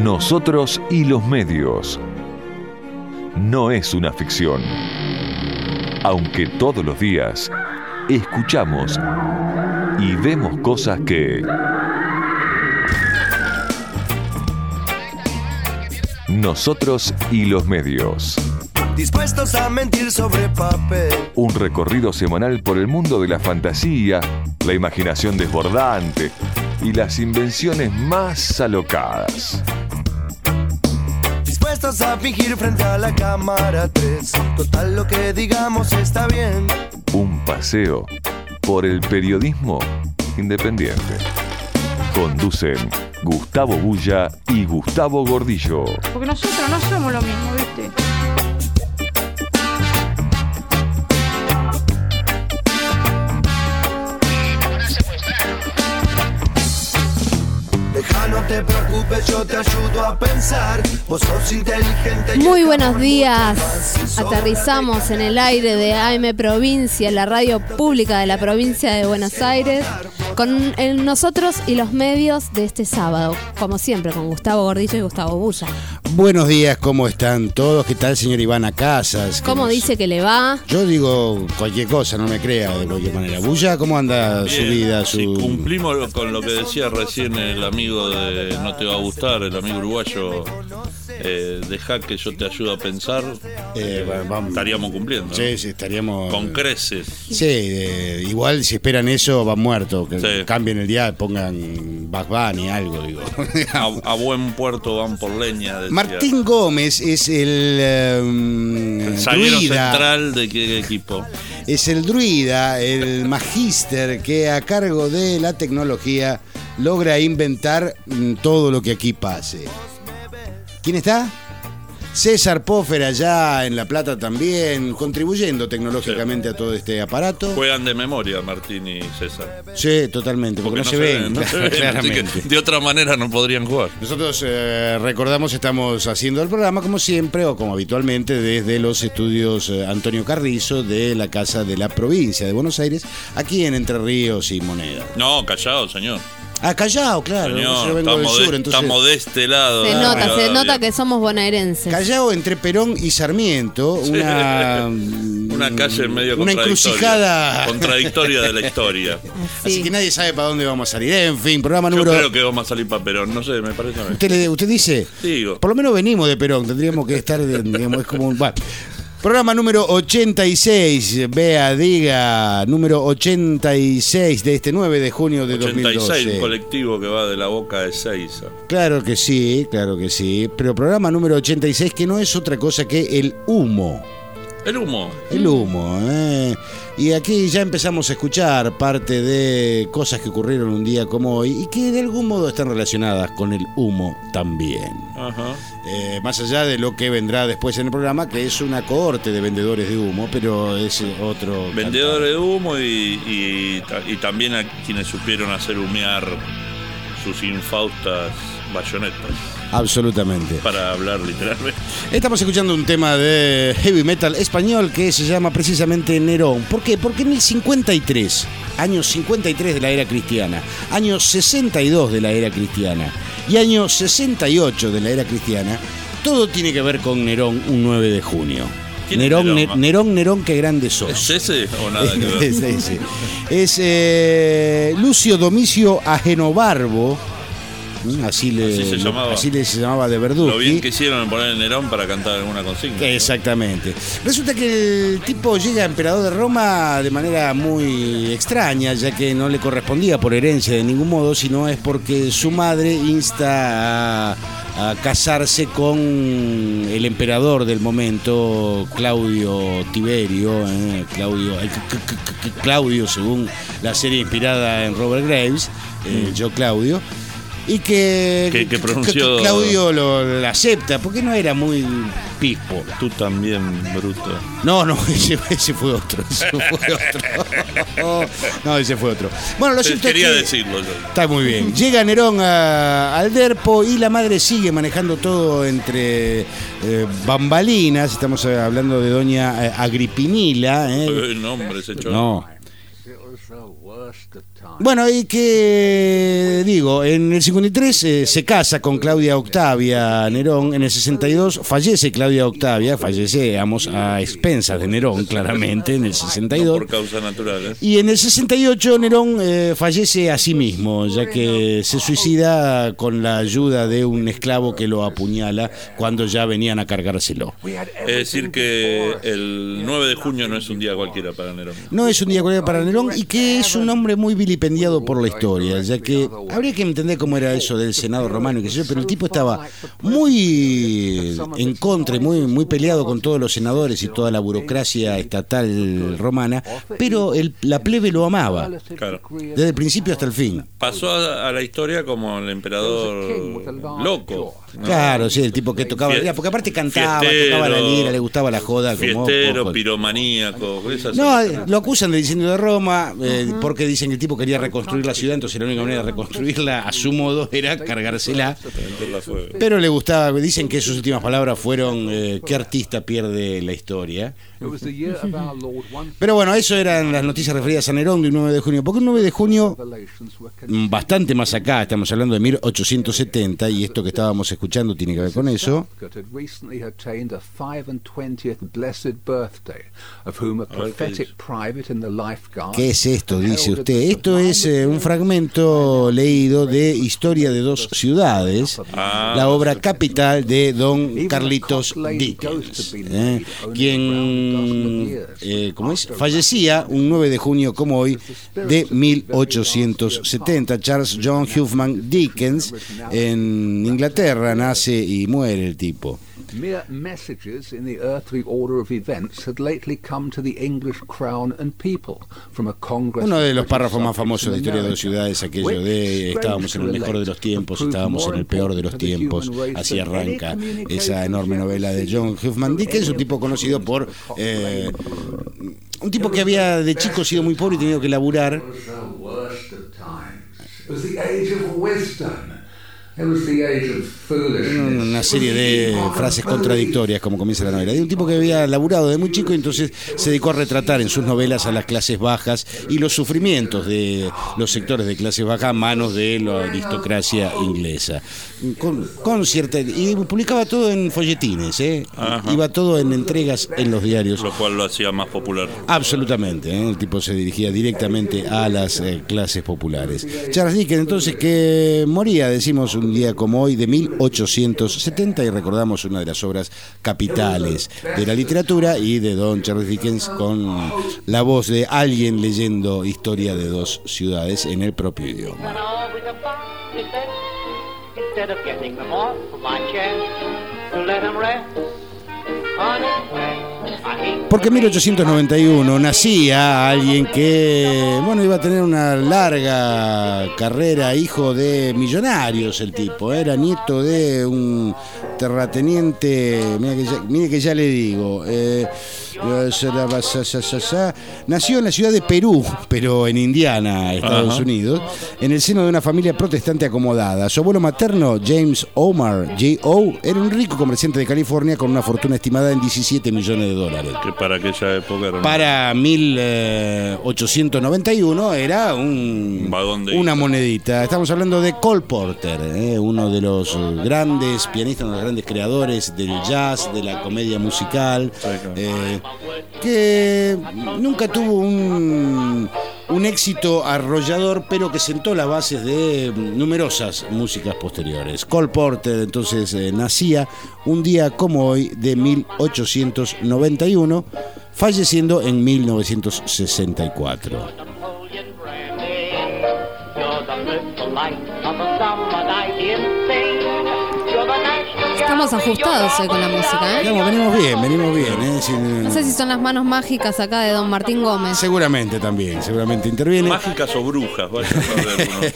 Nosotros y los medios. No es una ficción. Aunque todos los días escuchamos y vemos cosas que Nosotros y los medios. Dispuestos a mentir sobre papel. Un recorrido semanal por el mundo de la fantasía, la imaginación desbordante y las invenciones más alocadas. Dispuestos a fingir frente a la cámara 3. Total, lo que digamos está bien. Un paseo por el periodismo independiente. Conducen Gustavo Bulla y Gustavo Gordillo. Porque nosotros no somos lo mismo, ¿viste? No te preocupes, yo te ayudo a pensar. Vos sos inteligente. Muy buenos días. Aterrizamos en el aire de AM Provincia, la radio pública de la provincia de Buenos Aires, con nosotros y los medios de este sábado, como siempre, con Gustavo Gordillo y Gustavo Bulla. Buenos días, ¿cómo están todos? ¿Qué tal, señor Ivana Casas? ¿Cómo dice que le va? Yo digo cualquier cosa, no me crea de cualquier manera. Bulla, ¿cómo anda bien, su vida? Si cumplimos con lo que decía recién el amigo de No Te Va a Gustar, el amigo uruguayo, deja que yo te ayudo a pensar, estaríamos cumpliendo. Sí, sí, estaríamos... Con creces. Sí, igual si esperan eso van muertos, que sí. Cambien el día, pongan Bugs Bunny, algo, digo. A buen puerto van por leña, decía. Martín Gómez es el zaguero druida central de qué equipo. Es el druida, el magíster que a cargo de la tecnología logra inventar todo lo que aquí pase. ¿Quién está? César Poffer allá en La Plata también, contribuyendo tecnológicamente a todo este aparato. Juegan de memoria Martín y César. Sí, totalmente, porque no se ven, no se ven, claramente. así que de otra manera no podrían jugar. Nosotros recordamos, estamos haciendo el programa como siempre o como habitualmente desde los estudios Antonio Carrizo de la Casa de la Provincia de Buenos Aires, aquí en Entre Ríos y Moneda. No, callado, señor. Ah, Callao, claro. Señor, yo vengo del sur, entonces... estamos de este lado. Se nota que somos bonaerenses. Callao entre Perón y Sarmiento, una calle medio una encrucijada contradictoria de la historia. Así que nadie sabe para dónde vamos a salir. En fin, programa número... Yo creo que vamos a salir para Perón, no sé, me parece a mí. ¿Usted dice? Sí, digo. Por lo menos venimos de Perón, tendríamos que estar, digamos, es como un... Bueno. Programa número 86, diga, número 86 de este 9 de junio de 86, 2012. Un colectivo que va de la Boca de Seiza. Claro que sí, pero programa número 86 que no es otra cosa que el humo. El humo. El humo, Y aquí ya empezamos a escuchar parte de cosas que ocurrieron un día como hoy y que de algún modo están relacionadas con el humo también. Ajá. Más allá de lo que vendrá después en el programa, que es una cohorte de vendedores de humo, pero es otro... Vendedores de humo y también a quienes supieron hacer humear sus infaustas bayonetas. Absolutamente. Para hablar literalmente. Estamos escuchando un tema de heavy metal español que se llama precisamente Nerón. ¿Por qué? Porque en el 53, años 53 de la era cristiana, años 62 de la era cristiana y años 68 de la era cristiana, todo tiene que ver con Nerón un 9 de junio. Nerón, qué grande sos. ¿Es ese o nada que ver? Es ese. Es Lucio Domicio Agenobarbo. Así se llamaba de Verducci. Lo bien que hicieron en poner el Nerón para cantar alguna consigna. Exactamente. Resulta que el tipo llega a emperador de Roma de manera muy extraña, ya que no le correspondía por herencia de ningún modo, sino es porque su madre insta a casarse con el emperador del momento, Claudio Tiberio, Claudio según la serie inspirada en Robert Graves, Yo Claudio. Y que pronunció... Claudio lo acepta, porque no era muy pispo. Tú también, bruto. No, ese fue otro. No, ese fue otro. Bueno, lo cierto quería es que decirlo yo. Está muy bien. Llega Nerón al Derpo y la madre sigue manejando todo entre bambalinas. Estamos hablando de doña Agripinila. No, hombre, ese chorro. No. Bueno, y que digo, en el 53 se casa con Claudia Octavia Nerón, en el 62 fallece Claudia Octavia, fallece a expensas de Nerón, claramente, en el 62. No por causas naturales. Y en el 68 Nerón fallece a sí mismo, ya que se suicida con la ayuda de un esclavo que lo apuñala cuando ya venían a cargárselo. Es decir que el 9 de junio no es un día cualquiera para Nerón. No es un día cualquiera para Nerón, y que es un hombre muy vilipendiado por la historia, ya que habría que entender cómo era eso del Senado romano y qué sé yo, pero el tipo estaba muy en contra y muy peleado con todos los senadores y toda la burocracia estatal romana, pero la plebe lo amaba, Claro. desde el principio hasta el fin. Pasó a la historia como el emperador loco, ¿no? Claro, sí, el tipo que tocaba la lira, porque aparte cantaba, tocaba la lira, le gustaba la joda. Fiestero, como piromaníaco. No, lo acusan de diseño de Roma, porque dicen que el tipo quería reconstruir la ciudad, entonces la única manera de reconstruirla a su modo era cargársela. Pero le gustaba, dicen que sus últimas palabras fueron, ¿qué artista pierde la historia? Pero bueno, eso eran las noticias referidas a Nerón de un 9 de junio. Porque un 9 de junio, bastante más acá, estamos hablando de 1870, y esto que estábamos escuchando tiene que ver con eso. ¿Qué es esto? Dice usted. Esto es un fragmento leído de Historia de dos ciudades, la obra capital de don Carlitos Dickens, quien ¿cómo es? Fallecía un 9 de junio como hoy de 1870. Charles John Huffman Dickens, en Inglaterra nace y muere el tipo. Mere messages in the earthly order of events had lately come to the English crown and people from a congress. Uno de los párrafos más famosos de Historia de dos ciudades, aquello de estábamos en el mejor de los tiempos, estábamos en el peor de los tiempos. Así arranca esa enorme novela de John Huffman Dickens, un tipo conocido por un tipo que había de chico sido muy pobre y tenido que laburar. Una serie de frases contradictorias, como comienza la novela, de un tipo que había laburado de muy chico y entonces se dedicó a retratar en sus novelas a las clases bajas y los sufrimientos de los sectores de clases bajas a manos de la aristocracia inglesa, con cierta, y publicaba todo en folletines, iba todo en entregas en los diarios, lo cual lo hacía más popular. Absolutamente, el tipo se dirigía directamente a las clases populares. Charles Dickens, entonces, que moría, decimos, un día como hoy de 1870, y recordamos una de las obras capitales de la literatura y de don Charles Dickens, con la voz de alguien leyendo Historia de dos ciudades en el propio idioma. Porque en 1891 nacía alguien que, bueno, iba a tener una larga carrera, hijo de millonarios el tipo, era nieto de un terrateniente, mire que ya le digo, nació en la ciudad de Perú, pero en Indiana, Estados Unidos, en el seno de una familia protestante acomodada. Su abuelo materno, James Omar J.O., era un rico comerciante de California con una fortuna estimada en $17 millones. Que para aquella época era para 1891 era una monedita. Estamos hablando de Cole Porter, uno de los grandes pianistas, uno de los grandes creadores del jazz, de la comedia musical, que nunca tuvo un éxito arrollador, pero que sentó las bases de numerosas músicas posteriores. Cole Porter entonces nacía un día como hoy de 1891, falleciendo en 1964. Estamos ajustados hoy con la música, Venimos bien. No sé si son las manos mágicas acá de don Martín Gómez. Seguramente interviene. Mágicas o brujas, vaya a saber uno.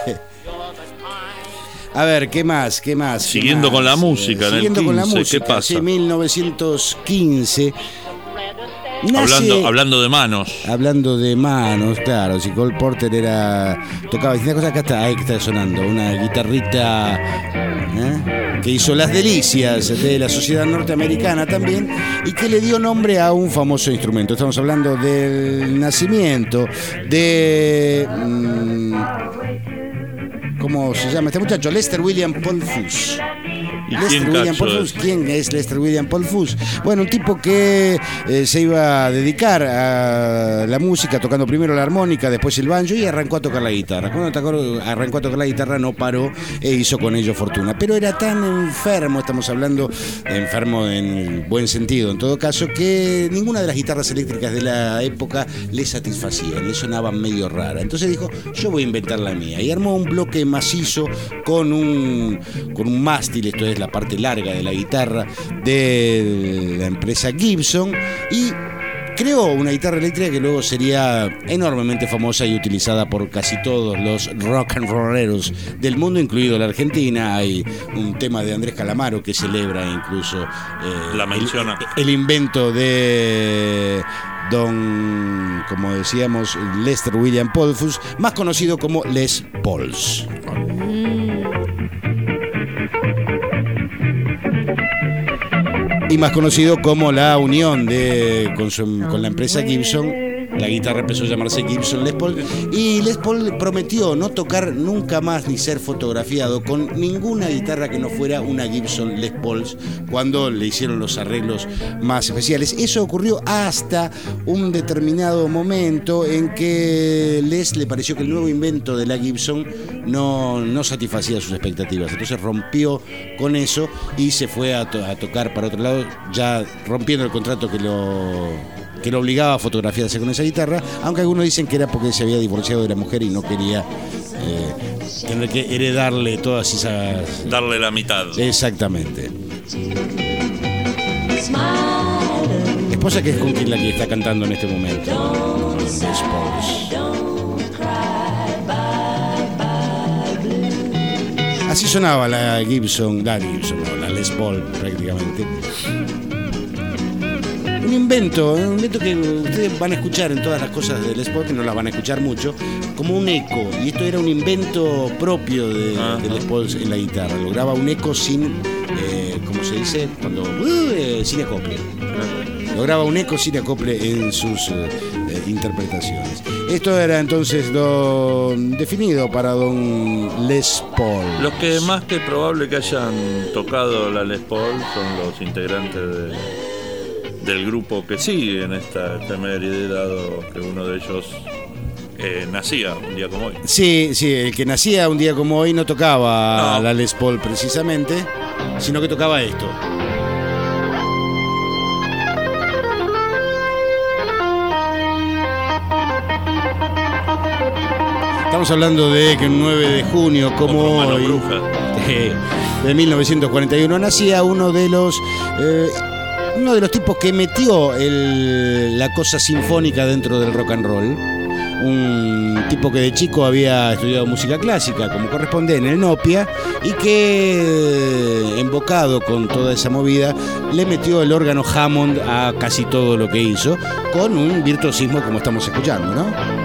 A ver, ¿qué más? Siguiendo con la música, Siguiendo en el 15, con la música, ¿qué pasa? Sí, 1915. Hablando de manos. Hablando de manos, claro. Si Cole Porter tocaba distintas cosas, acá está, ahí está sonando una guitarrita que hizo las delicias de la sociedad norteamericana también y que le dio nombre a un famoso instrumento. Estamos hablando del nacimiento de... ¿cómo se llama este muchacho? Lester William Paul Fuss. ¿Quién es Lester William Paul Fuss? Bueno, un tipo que se iba a dedicar a la música tocando primero la armónica, después el banjo y arrancó a tocar la guitarra. Cuando arrancó a tocar la guitarra no paró e hizo con ello fortuna. Pero era tan enfermo, estamos hablando enfermo en el buen sentido en todo caso, que ninguna de las guitarras eléctricas de la época le satisfacía, le sonaban medio rara. Entonces dijo, yo voy a inventar la mía. Y armó un bloque macizo con un mástil, esto es la parte larga de la guitarra de la empresa Gibson, y creó una guitarra eléctrica que luego sería enormemente famosa y utilizada por casi todos los rock and rolleros del mundo, incluido la Argentina. Hay un tema de Andrés Calamaro que celebra incluso la menciona. El invento de don, como decíamos, Lester William Paul Fuss, más conocido como Les Pauls. Y más conocido como la unión con la empresa Gibson. La guitarra empezó a llamarse Gibson Les Paul, y Les Paul prometió no tocar nunca más ni ser fotografiado con ninguna guitarra que no fuera una Gibson Les Paul cuando le hicieron los arreglos más especiales. Eso ocurrió hasta un determinado momento en que Les le pareció que el nuevo invento de la Gibson no satisfacía sus expectativas. Entonces rompió con eso y se fue a tocar para otro lado, ya rompiendo el contrato que lo obligaba a fotografiarse con esa guitarra, aunque algunos dicen que era porque se había divorciado de la mujer y no quería tener que heredarle todas esas... Darle la mitad. Exactamente. Esposa, que es con quien la que está cantando en este momento. Les Pauls. Así sonaba la Les Paul prácticamente. Un invento que ustedes van a escuchar en todas las cosas de Les Paul, que no las van a escuchar mucho, como un eco. Y esto era un invento propio de Les Paul en la guitarra. Lograba un eco sin, ¿cómo se dice? Sin acople. Lograba un eco sin acople en sus interpretaciones. Esto era entonces lo definido para don Les Paul. Los que más que probable que hayan tocado la Les Paul son los integrantes del grupo que sigue en esta efeméride, dado que uno de ellos nacía un día como hoy. Sí, el que nacía un día como hoy no tocaba la Les Paul precisamente, sino que tocaba esto. Estamos hablando de que un 9 de junio, como hoy, de 1941, nacía uno de los tipos que metió la cosa sinfónica dentro del rock and roll. Un tipo que de chico había estudiado música clásica, como corresponde, en el Nopia, y que, embocado con toda esa movida, le metió el órgano Hammond a casi todo lo que hizo, con un virtuosismo como estamos escuchando, ¿no?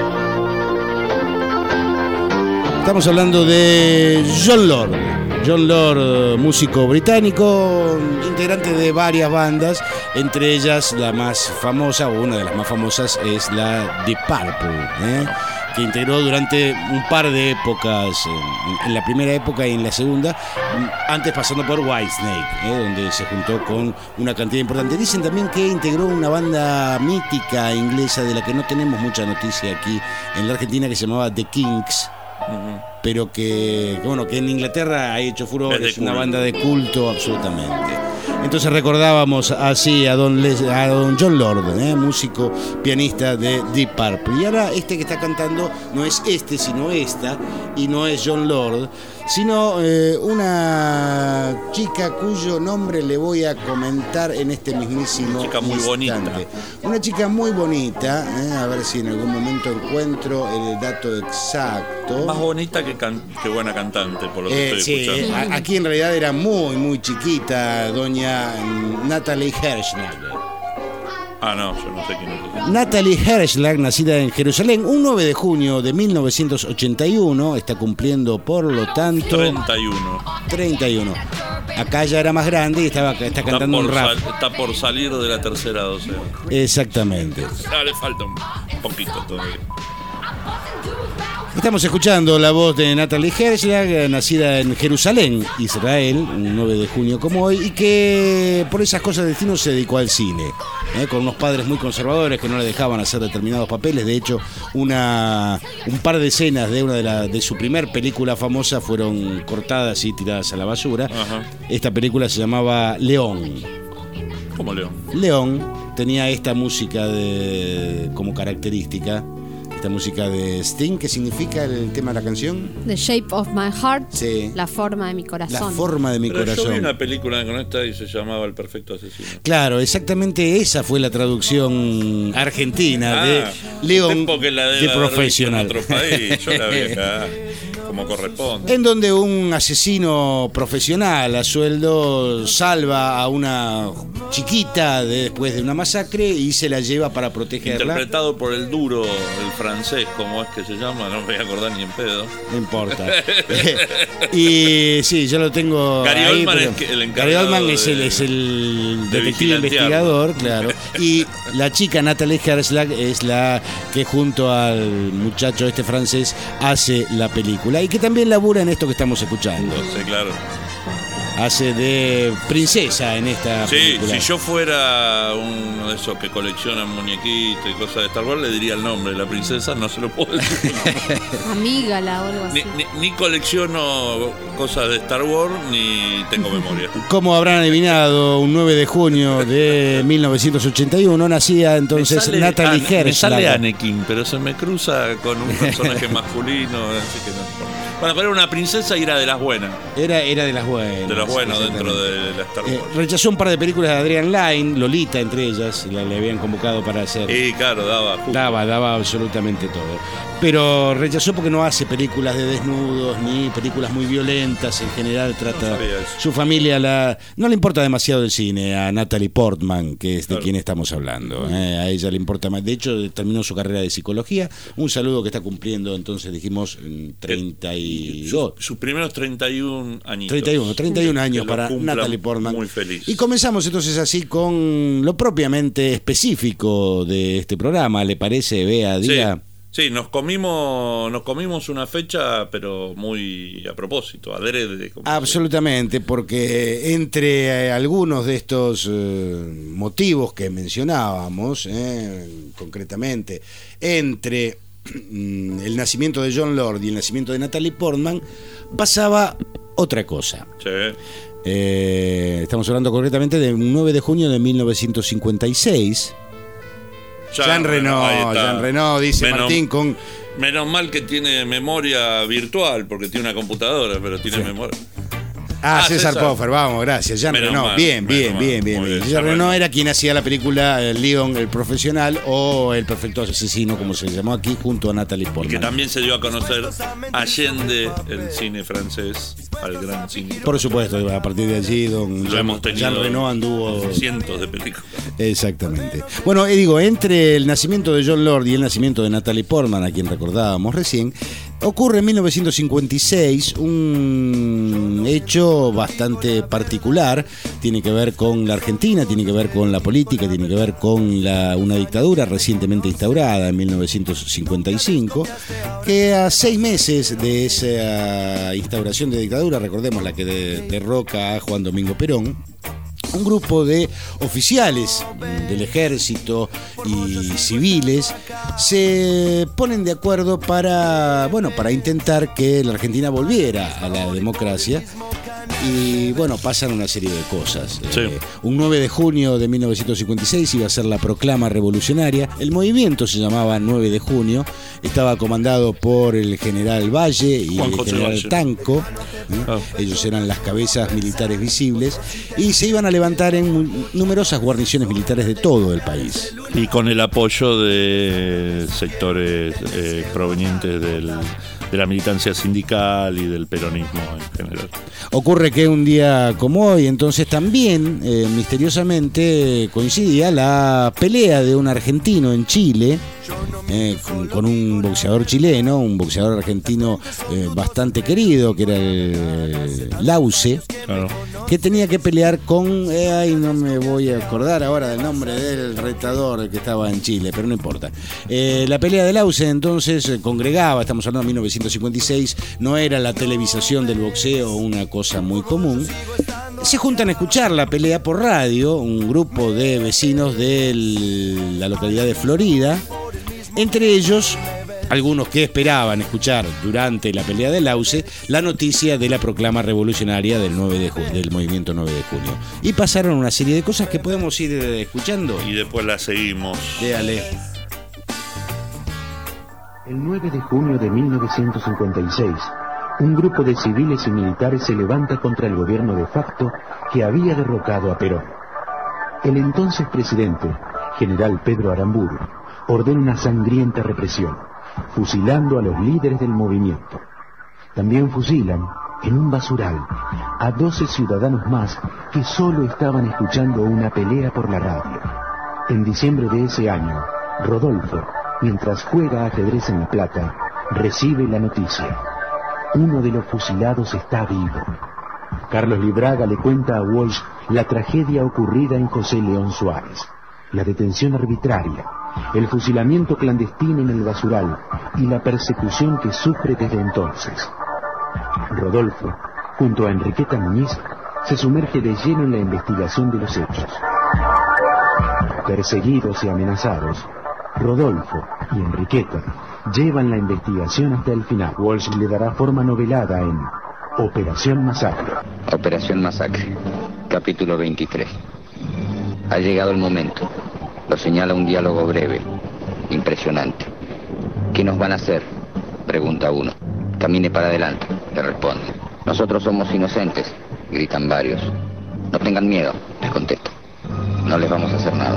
Estamos hablando de Jon Lord. Jon Lord, músico británico, integrante de varias bandas, entre ellas la más famosa, o una de las más famosas, es la Deep Purple, que integró durante un par de épocas, en la primera época y en la segunda, antes pasando por Whitesnake, donde se juntó con una cantidad importante. Dicen también que integró una banda mítica inglesa de la que no tenemos mucha noticia aquí en la Argentina, que se llamaba The Kinks. Pero que en Inglaterra ha hecho furor, es una banda de culto absolutamente. Entonces recordábamos así a don Jon Lord, músico, pianista de Deep Purple. Y ahora este que está cantando no es sino esta, y no es Jon Lord, sino una chica cuyo nombre le voy a comentar en este mismísimo chica muy instante. Bonita. Una chica muy bonita, a ver si en algún momento encuentro el dato exacto. Más bonita que buena cantante, por lo que estoy escuchando. Aquí en realidad era muy, muy chiquita, doña Natalie Herschnagel. Ah, no, yo no sé quién es. Natalie Hershlag, nacida en Jerusalén, un 9 de junio de 1981, está cumpliendo, por lo tanto... 31. Acá ya era más grande y está cantando un rap. Está por salir de la tercera docena. Exactamente. Le falta un poquito todavía. Estamos escuchando la voz de Natalie Hershlag, nacida en Jerusalén, Israel, un 9 de junio como hoy, y que por esas cosas de destino se dedicó al cine, con unos padres muy conservadores que no le dejaban hacer determinados papeles. De hecho, un par de escenas de una de su primer película famosa fueron cortadas y tiradas a la basura. Ajá. Esta película se llamaba León. ¿Cómo León? León tenía esta música como característica. Esta música de Sting, ¿qué significa el tema de la canción? The Shape of My Heart, sí. La forma de mi corazón. La forma de mi Pero corazón. Yo vi una película con esta y se llamaba El perfecto asesino. Claro, exactamente esa fue la traducción argentina de León de Professional. En otro país, yo la vi acá como corresponde. En donde un asesino profesional a sueldo salva a una chiquita después de una masacre y se la lleva para protegerla. Interpretado por el duro, el francés, ¿cómo es que se llama? No me voy a acordar ni en pedo. No importa. Y sí, yo lo tengo Gary ahí. Oldman pero es el encargado. Gary Oldman es el detective investigador, claro. Y la chica Natalie Hershlag es la que junto al muchacho este francés hace la película y que también labura en esto que estamos escuchando. Sí, claro. Hace de princesa en esta película. Si yo fuera uno de esos que coleccionan muñequitos y cosas de Star Wars, le diría el nombre. La princesa no se lo puedo decir. Amígala o algo así. Ni colecciono cosas de Star Wars, ni tengo memoria. Como habrán adivinado, un 9 de junio de 1981 nacía entonces Natalie Hershlag. Me sale Anakin, pero se me cruza con un personaje masculino, así que no. Bueno, pero era una princesa y era de las buenas. Era de las buenas. De los buenos dentro de la Star Wars. Rechazó un par de películas de Adrian Lyne, Lolita entre ellas, le habían convocado para hacer. Y claro, daba absolutamente todo. Pero rechazó porque no hace películas de desnudos ni películas muy violentas. En general trata su familia, no le importa demasiado el cine. A Natalie Portman, que es de quien estamos hablando, a ella le importa más. De hecho, terminó su carrera de psicología. Un saludo que está cumpliendo, entonces dijimos 32. Sus primeros 31 años. 31 años para Natalie Portman. Muy feliz. Y comenzamos entonces así con lo propiamente específico de este programa, ¿le parece, Bea? Diga. Sí, nos comimos una fecha, pero muy a propósito, adrede. Absolutamente, porque entre algunos de estos motivos que mencionábamos, concretamente, entre el nacimiento de Jon Lord y el nacimiento de Natalie Portman, pasaba otra cosa. Sí. Estamos hablando concretamente del 9 de junio de 1956. Jean Reno, dice Martín con... Menos mal que tiene memoria virtual, porque tiene una computadora, pero tiene memoria. César Poffer, vamos, gracias. Jean Reno, bien. Jean Reno era quien hacía la película León, el profesional, o El perfecto asesino, como se llamó aquí, junto a Natalie Portman. Y que también se dio a conocer allende el cine francés al gran cine. Por supuesto, a partir de allí Jean Reno anduvo cientos de películas. Exactamente. Bueno, digo, entre el nacimiento de Jon Lord y el nacimiento de Natalie Portman, a quien recordábamos recién, ocurre en 1956 un hecho bastante particular. Tiene que ver con la Argentina, tiene que ver con la política, tiene que ver con una dictadura recientemente instaurada en 1955, que a 6 meses de esa instauración de dictadura, recordemos la que derroca a Juan Domingo Perón, un grupo de oficiales del ejército y civiles se ponen de acuerdo para intentar que la Argentina volviera a la democracia. Y bueno, pasan una serie de cosas. Sí. Un 9 de junio de 1956 iba a ser la proclama revolucionaria. El movimiento se llamaba 9 de junio. Estaba comandado por el general Valle y el general Tanco. Ellos eran las cabezas militares visibles. Y se iban a levantar en numerosas guarniciones militares de todo el país. Y con el apoyo de sectores provenientes la militancia sindical y del peronismo en general. Ocurre que un día como hoy, entonces también misteriosamente coincidía la pelea de un argentino en Chile con un boxeador chileno, un boxeador argentino bastante querido, que era el Lause, Claro. que tenía que pelear con, no me voy a acordar ahora del nombre del retador que estaba en Chile, pero no importa. La pelea de Lause entonces congregaba, estamos hablando de 1956, no era la televisación del boxeo una cosa muy común. Se juntan a escuchar la pelea por radio, un grupo de vecinos de la localidad de Florida, entre ellos algunos que esperaban escuchar durante la pelea de Lause la noticia de la proclama revolucionaria del movimiento 9 de junio. Y pasaron una serie de cosas que podemos ir escuchando. Y después la seguimos. Déjale. El 9 de junio de 1956, un grupo de civiles y militares se levanta contra el gobierno de facto que había derrocado a Perón. El entonces presidente, general Pedro Aramburu, ordena una sangrienta represión, fusilando a los líderes del movimiento. También fusilan, en un basural, a 12 ciudadanos más que solo estaban escuchando una pelea por la radio. En diciembre de ese año, Rodolfo, mientras juega ajedrez en La Plata, recibe la noticia. Uno de los fusilados está vivo. Carlos Libraga le cuenta a Walsh la tragedia ocurrida en José León Suárez, la detención arbitraria, el fusilamiento clandestino en el basural y la persecución que sufre desde entonces. Rodolfo, junto a Enriqueta Muñiz, se sumerge de lleno en la investigación de los hechos. Perseguidos y amenazados, Rodolfo y Enriqueta llevan la investigación hasta el final. Walsh le dará forma novelada en Operación Masacre. Operación Masacre, capítulo 23. Ha llegado el momento. Lo señala un diálogo breve, impresionante. ¿Qué nos van a hacer?, pregunta uno. Camine para adelante, le responde. Nosotros somos inocentes, gritan varios. No tengan miedo, les contesto. No les vamos a hacer nada.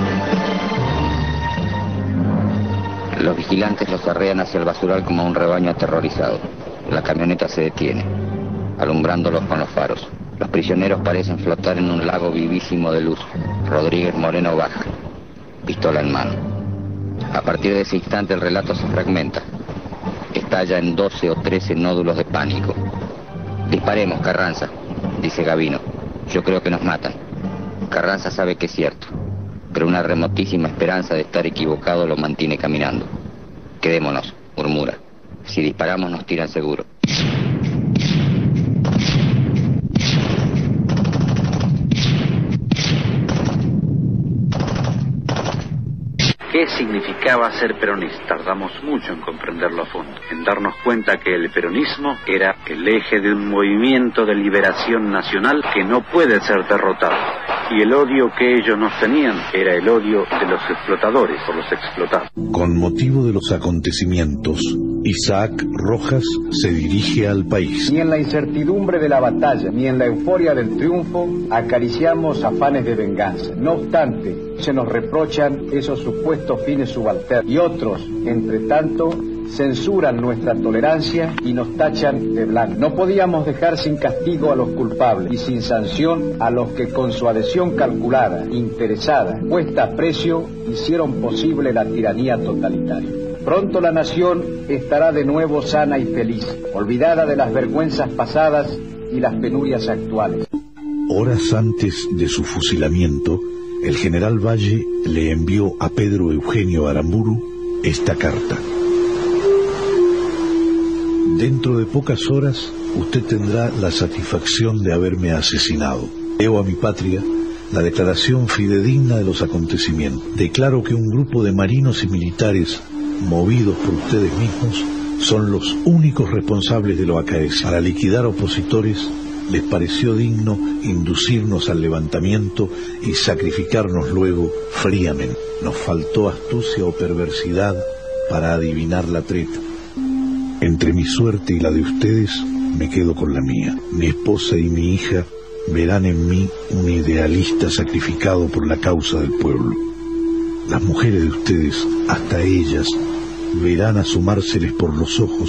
Los vigilantes los arrean hacia el basural como un rebaño aterrorizado. La camioneta se detiene, alumbrándolos con los faros. Los prisioneros parecen flotar en un lago vivísimo de luz. Rodríguez Moreno baja, pistola en mano. A partir de ese instante el relato se fragmenta. Estalla en 12 o 13 nódulos de pánico. Disparemos, Carranza, dice Gavino. Yo creo que nos matan. Carranza sabe que es cierto, pero una remotísima esperanza de estar equivocado lo mantiene caminando. Quedémonos, murmura. Si disparamos nos tiran seguro. ¿Qué significaba ser peronista? Tardamos mucho en comprenderlo a fondo, en darnos cuenta que el peronismo era el eje de un movimiento de liberación nacional que no puede ser derrotado. Y el odio que ellos nos tenían era el odio de los explotadores por los explotados. Con motivo de los acontecimientos, Isaac Rojas se dirige al país. Ni en la incertidumbre de la batalla, ni en la euforia del triunfo, acariciamos afanes de venganza. No obstante, se nos reprochan esos supuestos fines subalternos. Y otros, entre tanto, censuran nuestra tolerancia y nos tachan de blanco. No podíamos dejar sin castigo a los culpables y sin sanción a los que con su adhesión calculada, interesada, puesta a precio, hicieron posible la tiranía totalitaria. Pronto la nación estará de nuevo sana y feliz, olvidada de las vergüenzas pasadas y las penurias actuales. Horas antes de su fusilamiento, el general Valle le envió a Pedro Eugenio Aramburu esta carta. Dentro de pocas horas, usted tendrá la satisfacción de haberme asesinado. Leo a mi patria la declaración fidedigna de los acontecimientos. Declaro que un grupo de marinos y militares, movidos por ustedes mismos, son los únicos responsables de lo acaecido. Para liquidar opositores, les pareció digno inducirnos al levantamiento y sacrificarnos luego fríamente. Nos faltó astucia o perversidad para adivinar la treta. Entre mi suerte y la de ustedes, me quedo con la mía. Mi esposa y mi hija verán en mí un idealista sacrificado por la causa del pueblo. Las mujeres de ustedes, hasta ellas, verán asomárseles por los ojos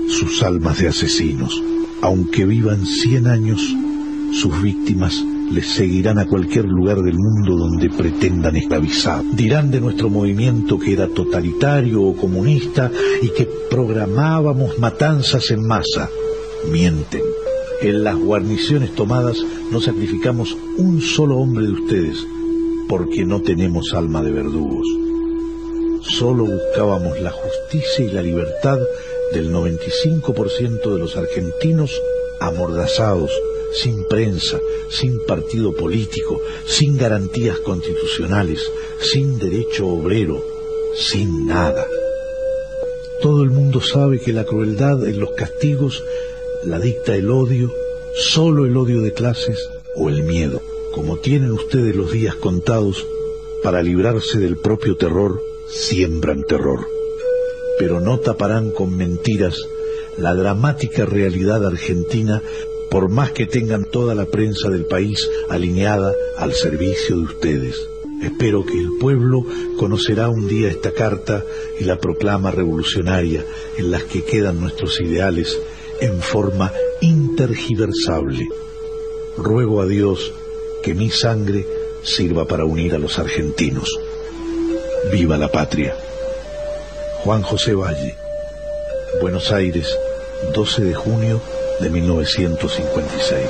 sus almas de asesinos. Aunque vivan 100 años, sus víctimas les seguirán a cualquier lugar del mundo donde pretendan esclavizar. Dirán de nuestro movimiento que era totalitario o comunista y que programábamos matanzas en masa. Mienten. En las guarniciones tomadas no sacrificamos un solo hombre de ustedes, porque no tenemos alma de verdugos. Solo buscábamos la justicia y la libertad del 95% de los argentinos amordazados, sin prensa, sin partido político, sin garantías constitucionales, sin derecho obrero, sin nada. Todo el mundo sabe que la crueldad en los castigos la dicta el odio, solo el odio de clases o el miedo. Como tienen ustedes los días contados, para librarse del propio terror, siembran terror. Pero no taparán con mentiras la dramática realidad argentina, por más que tengan toda la prensa del país alineada al servicio de ustedes. Espero que el pueblo conocerá un día esta carta y la proclama revolucionaria en las que quedan nuestros ideales en forma intergiversable. Ruego a Dios que mi sangre sirva para unir a los argentinos. ¡Viva la patria! Juan José Valle, Buenos Aires, 12 de junio de 1956.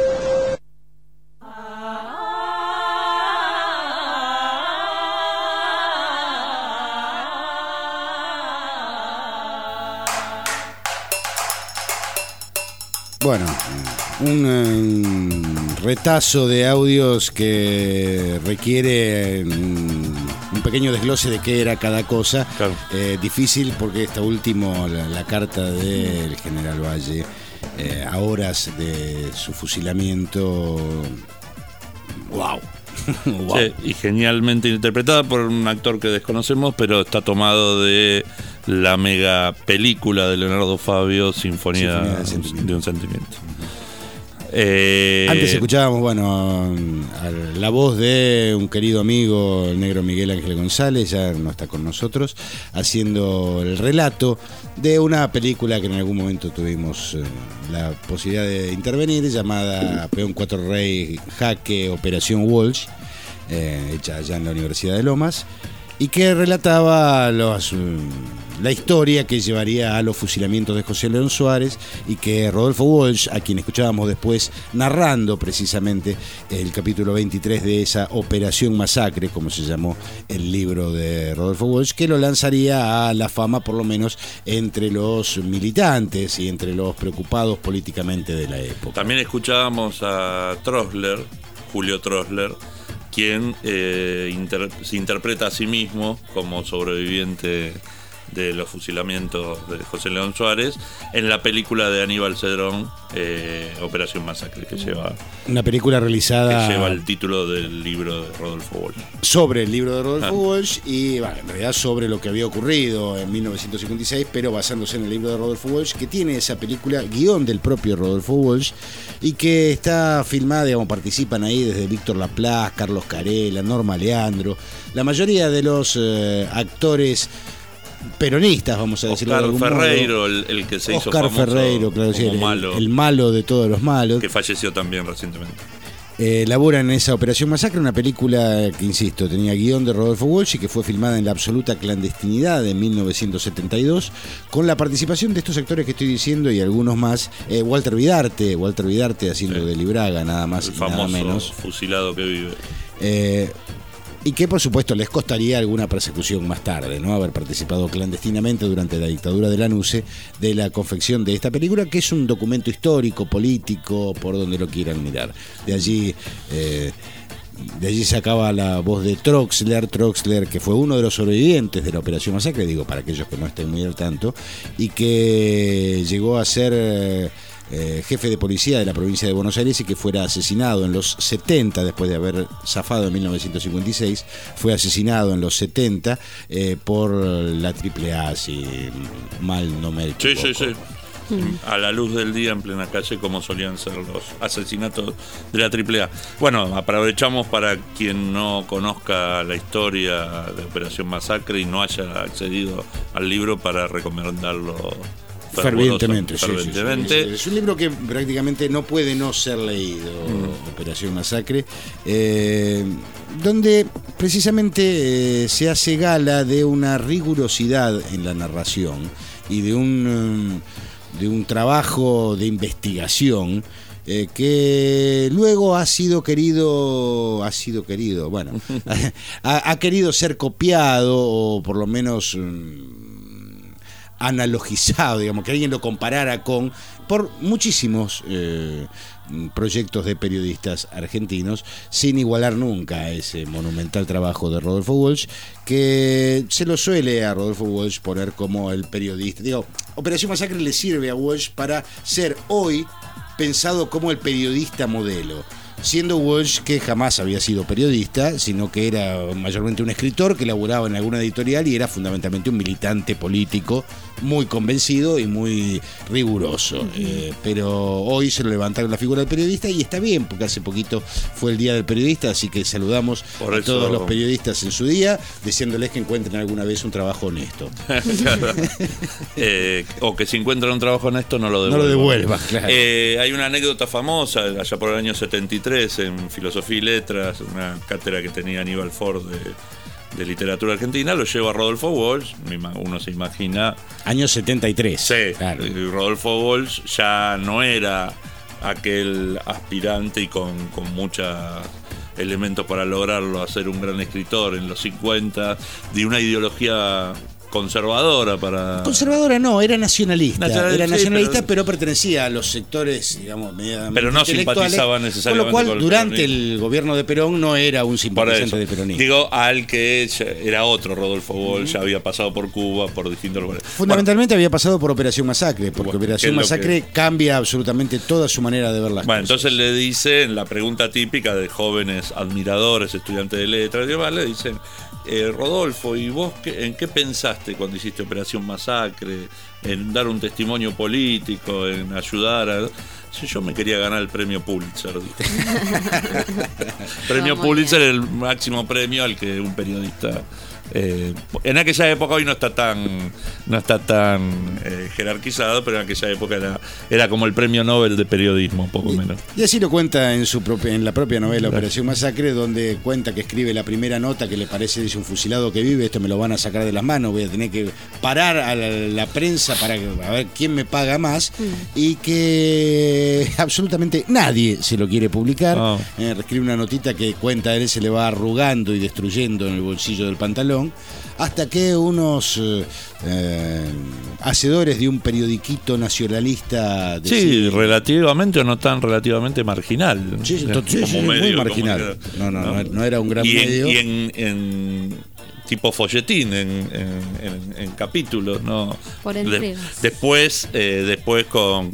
Bueno, un retazo de audios que requiere un pequeño desglose de qué era cada cosa. Claro. Difícil porque esta última, la carta del general Valle, a horas de su fusilamiento, wow. Wow. Sí, y genialmente interpretada por un actor que desconocemos, pero está tomado de la mega película de Leonardo Fabio, Sinfonía de un Sentimiento. Antes escuchábamos, bueno, la voz de un querido amigo, el negro Miguel Ángel González, ya no está con nosotros, haciendo el relato de una película que en algún momento tuvimos la posibilidad de intervenir, llamada Peón 4 Rey Jaque Operación Walsh, hecha allá en la Universidad de Lomas, y que relataba la historia que llevaría a los fusilamientos de José León Suárez, y que Rodolfo Walsh, a quien escuchábamos después narrando precisamente el capítulo 23 de esa Operación Masacre, como se llamó el libro de Rodolfo Walsh, que lo lanzaría a la fama, por lo menos entre los militantes y entre los preocupados políticamente de la época. También escuchábamos a Trossler, Julio Trossler, quien se interpreta a sí mismo como sobreviviente de los fusilamientos de José León Suárez en la película de Aníbal Cedrón, Operación Masacre, que lleva una película realizada, que lleva el título del libro de Rodolfo Walsh, sobre el libro de Rodolfo Walsh, y bueno, en realidad sobre lo que había ocurrido en 1956, pero basándose en el libro de Rodolfo Walsh, que tiene esa película, guión del propio Rodolfo Walsh, y que está filmada, digamos, participan ahí desde Víctor Laplace, Carlos Carela, Norma Leandro, la mayoría de los actores peronistas, vamos a decirlo de algún modo. Oscar Ferreiro, el que se hizo Oscar famoso Ferreiro, claro, sí, el malo de todos los malos, que falleció también recientemente. Labora en esa Operación Masacre, una película que, insisto, tenía guión de Rodolfo Walsh y que fue filmada en la absoluta clandestinidad en 1972, con la participación de estos actores que estoy diciendo y algunos más. Walter Vidarte haciendo de Libraga, nada más y nada menos. Fusilado que vive. Y que por supuesto les costaría alguna persecución más tarde, ¿no? Haber participado clandestinamente durante la dictadura de Lanusse de la confección de esta película, que es un documento histórico, político, por donde lo quieran mirar. De allí sacaba la voz de Troxler, que fue uno de los sobrevivientes de la Operación Masacre, digo, para aquellos que no estén muy al tanto, y que llegó a ser jefe de policía de la provincia de Buenos Aires, y que fuera asesinado en los 70, después de haber zafado en 1956, fue asesinado en los 70 por la AAA, si mal no me equivoco. Sí. A la luz del día, en plena calle, como solían ser los asesinatos de la AAA. Bueno, aprovechamos para quien no conozca la historia de Operación Masacre y no haya accedido al libro, para recomendarlo fervientemente. Sí. Es un libro que prácticamente no puede no ser leído, Operación Masacre, donde precisamente se hace gala de una rigurosidad en la narración y de un trabajo de investigación que luego ha sido querido, bueno, ha querido ser copiado o por lo menos analogizado, digamos, que alguien lo comparara por muchísimos proyectos de periodistas argentinos, sin igualar nunca ese monumental trabajo de Rodolfo Walsh, que se lo suele a Rodolfo Walsh poner como el periodista. Operación Masacre le sirve a Walsh para ser hoy pensado como el periodista modelo, siendo Walsh que jamás había sido periodista, sino que era mayormente un escritor que laburaba en alguna editorial y era fundamentalmente un militante político muy convencido y muy riguroso. Pero hoy se lo levantaron la figura del periodista y está bien, porque hace poquito fue el Día del Periodista, así que saludamos a todos los periodistas en su día, deseándoles que encuentren alguna vez un trabajo honesto. Claro. O que si encuentran un trabajo honesto no lo devuelvan. No lo devuelvan, claro. Hay una anécdota famosa, allá por el año 73, en Filosofía y Letras, una cátedra que tenía Aníbal Ford de literatura argentina, lo lleva a Rodolfo Walsh, uno se imagina... Año 73. Sí, claro. Rodolfo Walsh ya no era aquel aspirante y con muchos elementos para lograrlo, a ser un gran escritor en los 50, de una ideología conservadora para... Conservadora no, era nacionalista. Era nacionalista, pero pertenecía a los sectores, digamos, medianamente pero no simpatizaba necesariamente con lo cual, durante el gobierno de Perón no era un simpatizante de peronismo. Digo, al que era otro Rodolfo Walsh, ya había pasado por Cuba, por distintos lugares. Fundamentalmente había pasado por Operación Masacre, porque Operación Masacre cambia absolutamente toda su manera de ver las cosas. Entonces le dicen, la pregunta típica de jóvenes admiradores, estudiantes de letras, le dicen... Rodolfo, ¿y vos en qué pensaste cuando hiciste Operación Masacre? En dar un testimonio político, en ayudar a... Yo me quería ganar el premio Pulitzer. Premio Pulitzer es el máximo premio al que un periodista... en aquella época, hoy no está tan jerarquizado, pero en aquella época era como el premio Nobel de periodismo, poco menos. Y así lo cuenta en la propia novela Operación Masacre, donde cuenta que escribe la primera nota que le parece, dice, un fusilado que vive, esto me lo van a sacar de las manos, voy a tener que parar a la prensa para ver quién me paga más, y que absolutamente nadie se lo quiere publicar. Escribe una notita que cuenta, él se le va arrugando y destruyendo en el bolsillo del pantalón, hasta que unos hacedores de un periodiquito nacionalista relativamente o no tan relativamente marginal, muy marginal, no era un gran medio, y en tipo folletín, en capítulos, ¿no? Por entregas. Después con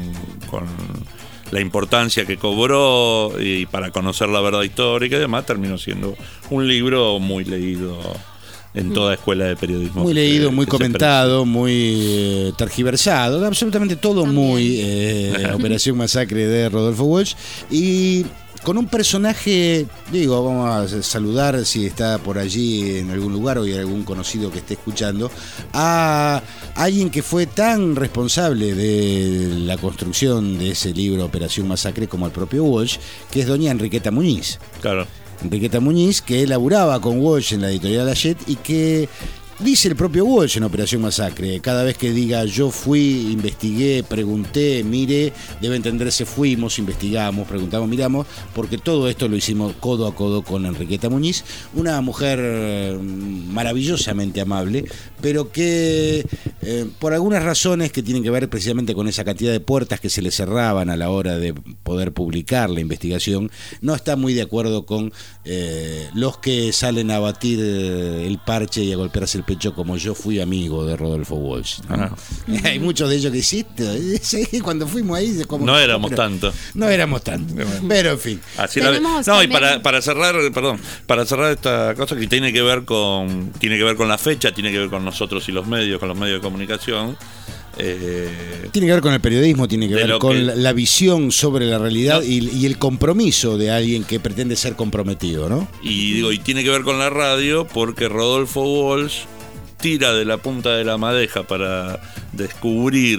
la importancia que cobró y para conocer la verdad histórica y demás, terminó siendo un libro muy leído en toda escuela de periodismo. Muy leído, muy comentado, muy tergiversado, absolutamente todo también. Muy Operación Masacre de Rodolfo Walsh, y con un personaje, vamos a saludar si está por allí en algún lugar o hay algún conocido que esté escuchando, a alguien que fue tan responsable de la construcción de ese libro Operación Masacre como el propio Walsh, que es doña Enriqueta Muñiz. Claro. Enriqueta Muñiz, que laburaba con Walsh en la editorial Hachette y que dice el propio Walsh en Operación Masacre, cada vez que diga yo fui, investigué, pregunté, miré, debe entenderse fuimos, investigamos, preguntamos, miramos, porque todo esto lo hicimos codo a codo con Enriqueta Muñiz, una mujer maravillosamente amable, pero que por algunas razones que tienen que ver precisamente con esa cantidad de puertas que se le cerraban a la hora de poder publicar la investigación, no está muy de acuerdo con los que salen a batir el parche y a golpearse el pecho como yo fui amigo de Rodolfo Walsh, ¿no? Hay muchos de ellos que hiciste, cuando fuimos ahí no éramos tanto, pero en fin. Así y para cerrar esta cosa que tiene que ver con la fecha, tiene que ver con nosotros y los medios, con los medios de comunicación. Tiene que ver con el periodismo, tiene que ver con la visión sobre la realidad y el compromiso de alguien que pretende ser comprometido, ¿no? Y tiene que ver con la radio, porque Rodolfo Walsh tira de la punta de la madeja para descubrir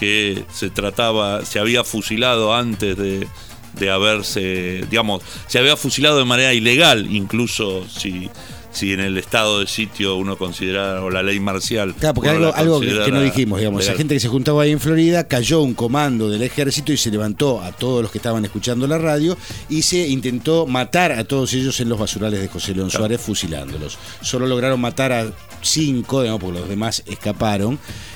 que se había fusilado antes de haberse, digamos, se había fusilado de manera ilegal, incluso si en el estado de sitio uno considerara, o la ley marcial. Claro, porque algo que no dijimos, digamos, legal. La gente que se juntaba ahí en Florida, cayó un comando del ejército y se levantó a todos los que estaban escuchando la radio y se intentó matar a todos ellos en los basurales de José León Suárez, fusilándolos. Solo lograron matar a 5, digamos, porque los demás escaparon.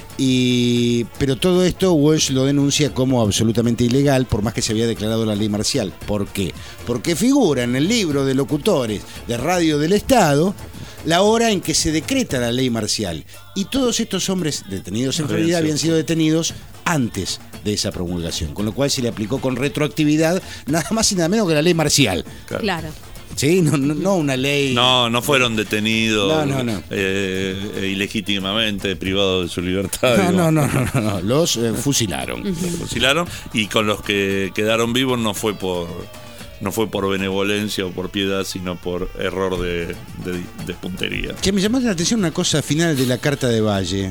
Pero todo esto Walsh lo denuncia como absolutamente ilegal, por más que se había declarado la ley marcial. ¿Por qué? Porque figura en el libro de locutores de Radio del Estado la hora en que se decreta la ley marcial. Y todos estos hombres detenidos en Florida habían sido detenidos antes de esa promulgación, con lo cual se le aplicó con retroactividad nada más y nada menos que la ley marcial. Claro. Sí, no una ley. No fueron detenidos. No. Ilegítimamente, privados de su libertad. No. Los fusilaron. Los fusilaron, y con los que quedaron vivos no fue por benevolencia o por piedad, sino por error de puntería. Que me llamó la atención una cosa final de la carta de Valle.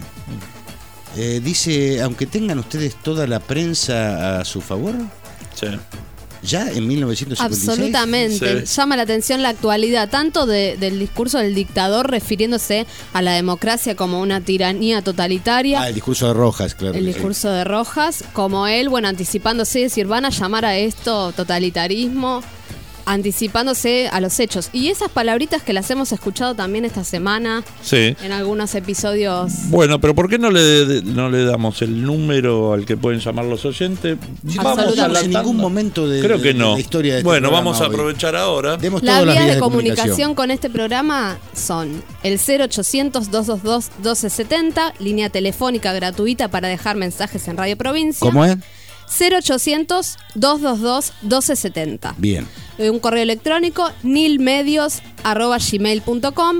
Dice, aunque tengan ustedes toda la prensa a su favor. Sí. ¿Ya en 1956? Absolutamente. Sí. Llama la atención la actualidad, tanto del discurso del dictador refiriéndose a la democracia como una tiranía totalitaria. El discurso de Rojas, claro. El discurso de Rojas, como él, anticipándose, decir, van a llamar a esto totalitarismo, anticipándose a los hechos. Y esas palabritas que las hemos escuchado también esta semana, en algunos episodios. Bueno, pero ¿por qué no le damos el número al que pueden llamar los oyentes? Vamos en ningún momento de la historia de este Bueno, vamos a hoy. aprovechar ahora. Las vías de comunicación con este programa son el 0800-222-1270, línea telefónica gratuita para dejar mensajes en Radio Provincia. ¿Cómo es? 0800-222-1270. Bien. Un correo electrónico, nilmedios@gmail.com,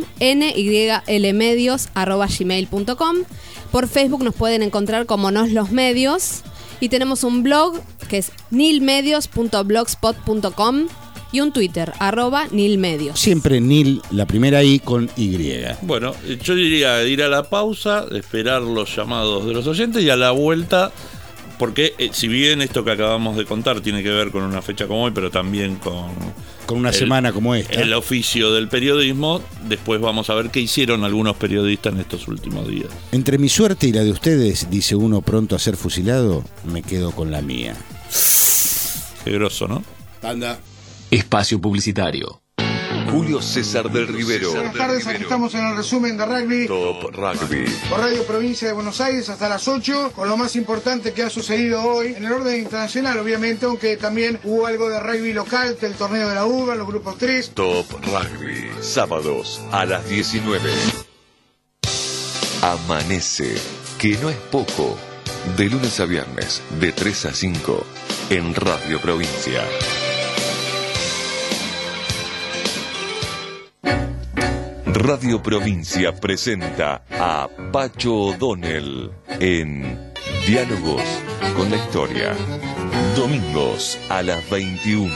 nylmedios@gmail.com. Por Facebook nos pueden encontrar como Nos los Medios. Y tenemos un blog que es nilmedios.blogspot.com y un Twitter, @nilmedios. Siempre Nil, la primera I con Y. Bueno, yo diría ir a la pausa, esperar los llamados de los oyentes y a la vuelta. Porque si bien esto que acabamos de contar tiene que ver con una fecha como hoy, pero también con una semana como esta, el oficio del periodismo, después vamos a ver qué hicieron algunos periodistas en estos últimos días. Entre mi suerte y la de ustedes, dice uno pronto a ser fusilado, me quedo con la mía. Qué groso, ¿no? Anda. Espacio publicitario. Julio César del Rivero. Buenas tardes, aquí estamos en el resumen de Rugby. Top Rugby. Por Radio Provincia de Buenos Aires hasta las 8, con lo más importante que ha sucedido hoy, en el orden internacional, obviamente, aunque también hubo algo de rugby local, del torneo de la UBA, los grupos 3. Top Rugby, sábados a las 19. Amanece, que no es poco, de lunes a viernes, de 3 a 5, en Radio Provincia. Radio Provincia presenta a Pacho O'Donnell en Diálogos con la Historia. Domingos a las 21.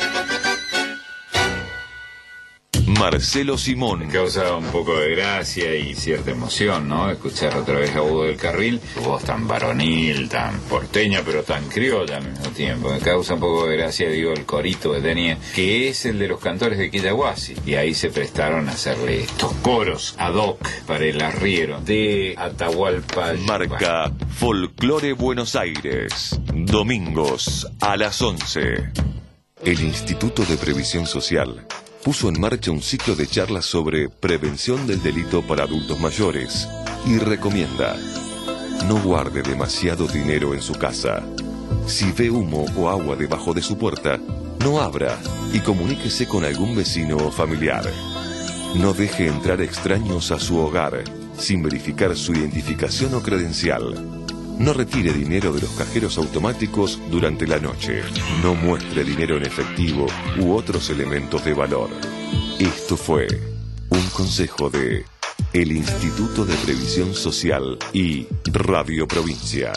Marcelo Simón. Me causa un poco de gracia y cierta emoción, ¿no? Escuchar otra vez a Hugo del Carril, su voz tan varonil, tan porteña, pero tan criolla al mismo tiempo. Me causa un poco de gracia, digo, el corito que tenía, que es el de los cantores de Quillahuasi. Y ahí se prestaron a hacerle estos coros ad hoc para el arriero de Atahualpa. Marca Folclore Buenos Aires. Domingos a las 11. El Instituto de Previsión Social puso en marcha un ciclo de charlas sobre prevención del delito para adultos mayores y recomienda: no guarde demasiado dinero en su casa. Si ve humo o agua debajo de su puerta, no abra y comuníquese con algún vecino o familiar. No deje entrar extraños a su hogar sin verificar su identificación o credencial. No retire dinero de los cajeros automáticos durante la noche. No muestre dinero en efectivo u otros elementos de valor. Esto fue un consejo de el Instituto de Previsión Social y Radio Provincia.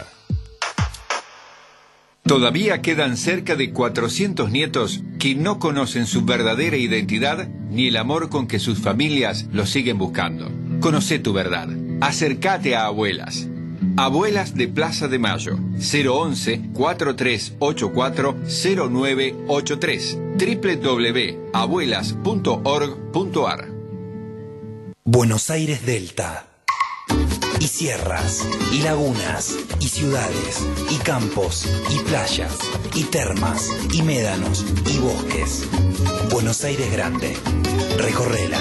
Todavía quedan cerca de 400 nietos que no conocen su verdadera identidad ni el amor con que sus familias los siguen buscando. Conoce tu verdad. Acércate a Abuelas. Abuelas de Plaza de Mayo, 011-4384-0983, www.abuelas.org.ar. Buenos Aires Delta. Y sierras, y lagunas, y ciudades, y campos, y playas, y termas, y médanos, y bosques. Buenos Aires Grande. Recorrela.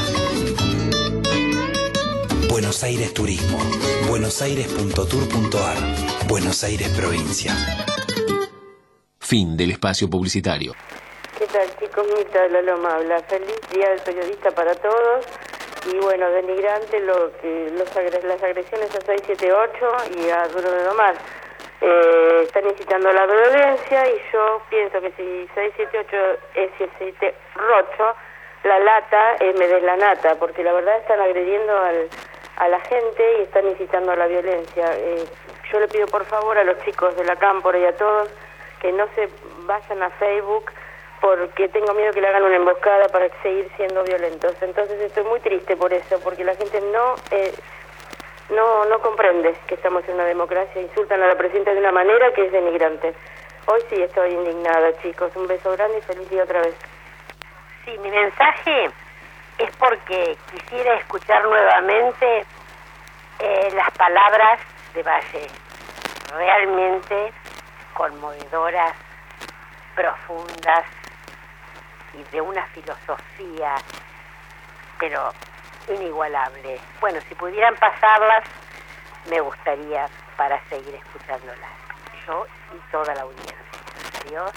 Buenos Aires Turismo. buenosaires.tour.ar. Buenos Aires Provincia. Fin del espacio publicitario. ¿Qué tal, chicos? Mirta de la Loma habla. Feliz Día del Periodista para todos. Y bueno, denigrante las agresiones a 678 y a Duro de Domar. Están incitando a la violencia y yo pienso que si 678 es 778, la lata me des la nata, porque la verdad están agrediendo a la gente y están incitando a la violencia. Yo le pido por favor a los chicos de la Cámpora y a todos que no se vayan a Facebook, porque tengo miedo que le hagan una emboscada para seguir siendo violentos. Entonces estoy muy triste por eso, porque la gente no comprende que estamos en una democracia. Insultan a la presidenta de una manera que es denigrante. Hoy sí estoy indignada, chicos. Un beso grande y feliz día otra vez. Sí, mi mensaje es porque quisiera escuchar nuevamente las palabras de Valle, realmente conmovedoras, profundas y de una filosofía, pero inigualable. Bueno, si pudieran pasarlas, me gustaría para seguir escuchándolas, yo y toda la audiencia. Adiós.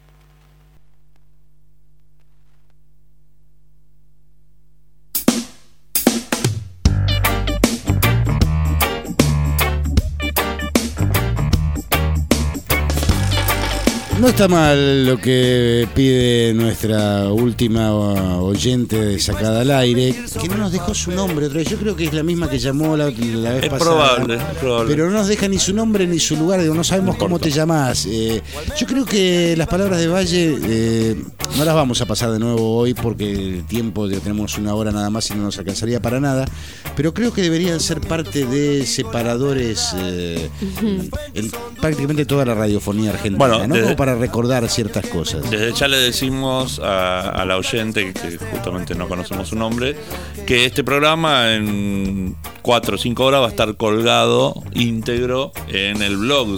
No está mal lo que pide nuestra última oyente de Sacada al Aire, que no nos dejó su nombre otra vez. Yo creo que es la misma que llamó la vez es pasada. Probable. Pero no nos deja ni su nombre ni su lugar, no sabemos cómo te llamás. Yo creo que las palabras de Valle no las vamos a pasar de nuevo hoy porque el tiempo, tenemos una hora nada más y no nos alcanzaría para nada. Pero creo que deberían ser parte de separadores en prácticamente toda la radiofonía argentina, bueno, ¿no? Como para recordar ciertas cosas. Desde ya le decimos a la oyente, que justamente no conocemos su nombre, que este programa en 4 o 5 horas va a estar colgado íntegro en el blog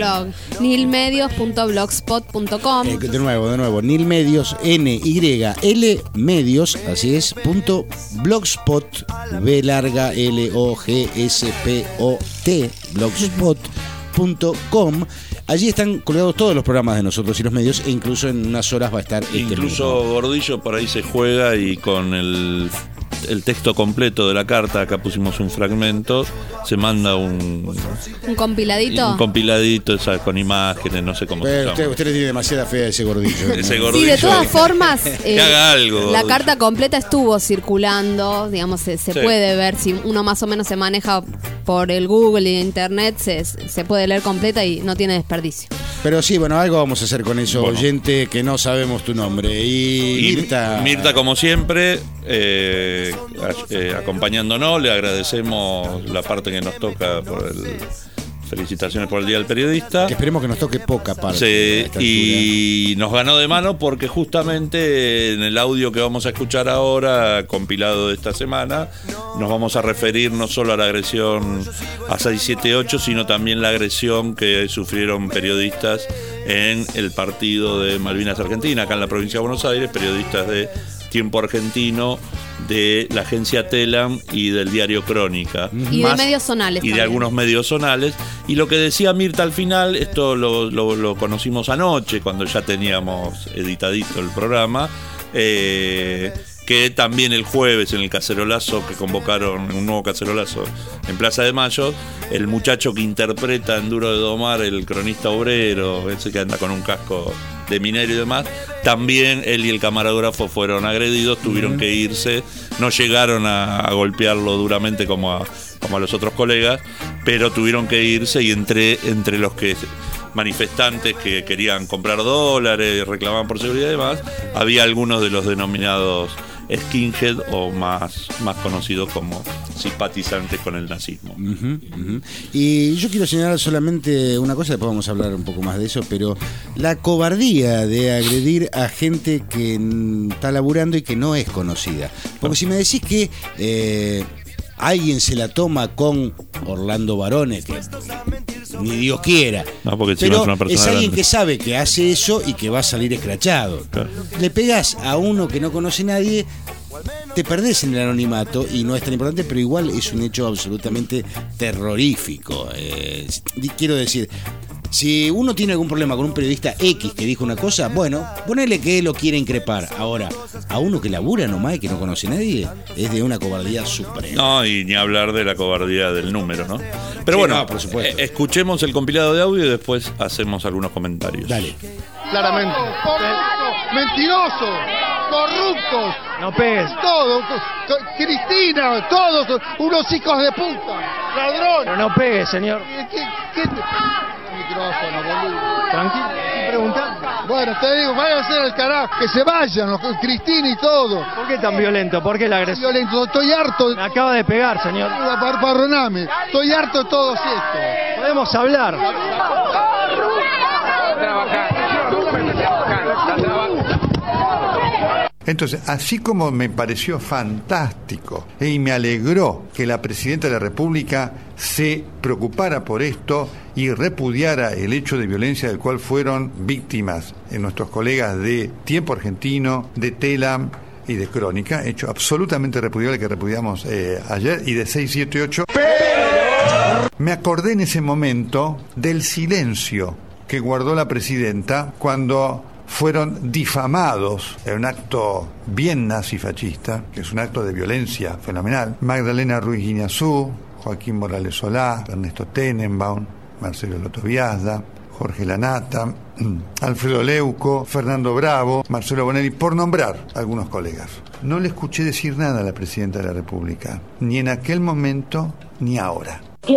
nilmedios.blogspot.com. De nuevo, Nilmedios, N-Y-L Medios, así es, .blogspot, B-L-O-G-S-P-O-T, blogspot.com. Allí están colgados todos los programas de nosotros y los medios, e incluso en unas horas va a estar incluso mismo. Gordillo por ahí se juega y con el texto completo de la carta, acá pusimos un fragmento, se manda un compiladito. Un compiladito, con imágenes, no sé cómo se llama. Usted le tiene demasiada fe a ese gordillo. Ese gordillo. Sí, de todas formas, que haga algo. La carta completa estuvo circulando, digamos, se puede ver, si uno más o menos se maneja por el Google y Internet, se puede leer completa y no tiene desperdicio. Pero sí, bueno, algo vamos a hacer con eso, oyente, que no sabemos tu nombre. Y Mirta, como siempre, acompañándonos, le agradecemos la parte que nos toca felicitaciones por el Día del Periodista. Que esperemos que nos toque poca parte. Sí, y nos ganó de mano porque justamente en el audio que vamos a escuchar ahora, compilado de esta semana, nos vamos a referir no solo a la agresión a 678, sino también la agresión que sufrieron periodistas en el partido de Malvinas Argentina, acá en la provincia de Buenos Aires, periodistas de Tiempo Argentino, de la agencia Telam y del diario Crónica. Y de medios zonales. Y también de algunos medios zonales. Y lo que decía Mirta al final, esto lo conocimos anoche, cuando ya teníamos editadito el programa, que también el jueves en el cacerolazo que convocaron, un nuevo cacerolazo en Plaza de Mayo, el muchacho que interpreta en Duro de Domar, el cronista obrero, ese que anda con un casco de minero y demás, también él y el camarógrafo fueron agredidos, tuvieron que irse, no llegaron a golpearlo duramente como a los otros colegas, pero tuvieron que irse, y entre los que manifestantes que querían comprar dólares, reclamaban por seguridad y demás, había algunos de los denominados skinhead o más conocidos como simpatizantes con el nazismo. Y yo quiero señalar solamente una cosa, después vamos a hablar un poco más de eso, pero la cobardía de agredir a gente que está laburando y que no es conocida. Porque si me decís que alguien se la toma con Orlando Barone, que ni Dios quiera, no, porque pero es una persona es alguien grande, que sabe que hace eso y que va a salir escrachado. Claro. Le pegás a uno que no conoce a nadie, te perdés en el anonimato y no es tan importante, pero igual es un hecho absolutamente terrorífico. Quiero decir, si uno tiene algún problema con un periodista X que dijo una cosa, bueno, ponele que lo quiere increpar. Ahora, a uno que labura nomás y que no conoce a nadie, es de una cobardía suprema. No, y ni hablar de la cobardía del número, ¿no? Pero sí, bueno, no, por supuesto. Escuchemos el compilado de audio y después hacemos algunos comentarios. Dale. Claramente. Mentirosos, corruptos. No pegues. Todo. Cristina, todos unos hijos de puta. Ladrones. Pero no pegue, señor. ¿Qué micrófono, boludo? Tranquilo, estoy preguntando. Bueno, te digo, vayan a hacer el carajo, que se vayan, Cristina y todo. ¿Por qué tan violento? ¿Por qué la agresión? Violento, estoy harto. Me acaba de pegar, señor. Perdoname, estoy harto de todos estos. Podemos hablar. Entonces, así como me pareció fantástico y me alegró que la Presidenta de la República se preocupara por esto y repudiara el hecho de violencia del cual fueron víctimas nuestros colegas de Tiempo Argentino, de Telam y de Crónica, hecho absolutamente repudiable que repudiamos ayer, y de 678, me acordé en ese momento del silencio que guardó la Presidenta cuando fueron difamados en un acto bien nazifascista, que es un acto de violencia fenomenal, Magdalena Ruiz Guiñazú, Joaquín Morales Solá, Ernesto Tenenbaum, Marcelo Lotobiasda, Jorge Lanata, Alfredo Leuco, Fernando Bravo, Marcelo Bonelli, por nombrar algunos colegas. No le escuché decir nada a la Presidenta de la República, ni en aquel momento ni ahora. ¿Qué?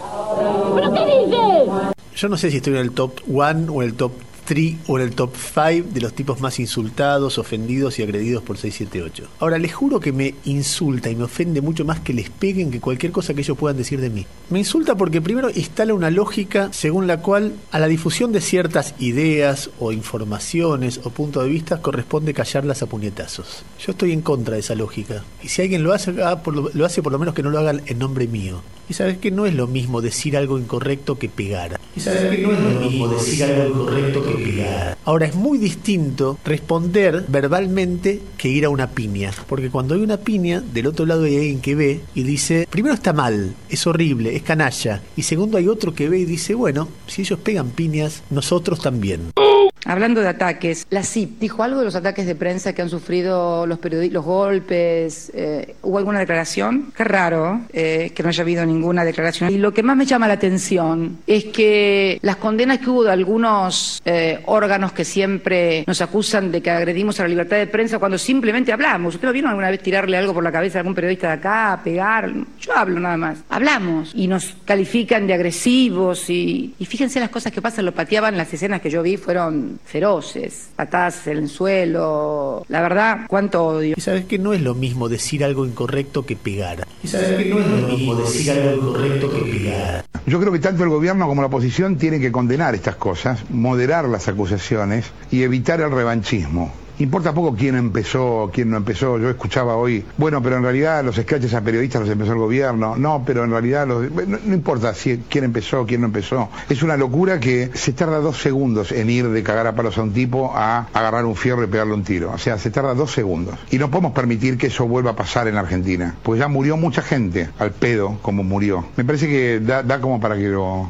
¿Pero qué dices? Yo no sé si estoy en el top 1 o en el top 3 o en el top 5 de los tipos más insultados, ofendidos y agredidos por 678. Ahora, les juro que me insulta y me ofende mucho más que les peguen que cualquier cosa que ellos puedan decir de mí. Me insulta porque primero instala una lógica según la cual a la difusión de ciertas ideas o informaciones o puntos de vista corresponde callarlas a puñetazos. Yo estoy en contra de esa lógica. Y si alguien lo hace, lo hace por lo menos que no lo hagan en nombre mío. Y sabes que no es lo mismo decir algo incorrecto que pegar. Y sabes que no es lo mismo decir algo incorrecto que pegar. Ahora, es muy distinto responder verbalmente que ir a una piña. Porque cuando hay una piña, del otro lado hay alguien que ve y dice, primero está mal, es horrible, es canalla. Y segundo hay otro que ve y dice, bueno, si ellos pegan piñas, nosotros también. Hablando de ataques, la CIP dijo algo de los ataques de prensa que han sufrido los periodistas, los golpes. ¿Hubo alguna declaración? Qué raro que no haya habido ninguna declaración. Y lo que más me llama la atención es que las condenas que hubo de algunos órganos que siempre nos acusan de que agredimos a la libertad de prensa cuando simplemente hablamos. ¿Usted lo vieron alguna vez tirarle algo por la cabeza a algún periodista de acá, pegar? Yo hablo nada más. Hablamos y nos califican de agresivos y fíjense las cosas que pasan. Lo pateaban, las escenas que yo vi fueron feroces, patadas en el suelo, la verdad, cuánto odio. Y sabes que no es lo mismo decir algo incorrecto que pegar. Y sabes que no es lo mismo decir algo incorrecto que pegar. Yo creo que tanto el gobierno como la oposición tienen que condenar estas cosas, moderar las acusaciones y evitar el revanchismo. Importa poco quién empezó, quién no empezó. Yo escuchaba hoy, bueno, pero en realidad los escraches a periodistas los empezó el gobierno. No, pero en realidad no importa quién empezó, quién no empezó. Es una locura que se tarda 2 segundos en ir de cagar a palos a un tipo a agarrar un fierro y pegarle un tiro. O sea, se tarda 2 segundos. Y no podemos permitir que eso vuelva a pasar en Argentina. Pues ya murió mucha gente al pedo como murió. Me parece que da como para que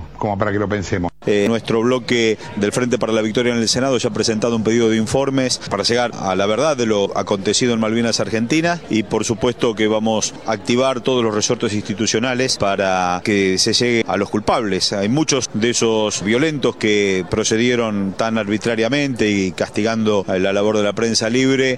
lo pensemos. Nuestro bloque del Frente para la Victoria en el Senado ya ha presentado un pedido de informes para llegar a la verdad de lo acontecido en Malvinas Argentinas y por supuesto que vamos a activar todos los resortes institucionales para que se llegue a los culpables. Hay muchos de esos violentos que procedieron tan arbitrariamente y castigando la labor de la prensa libre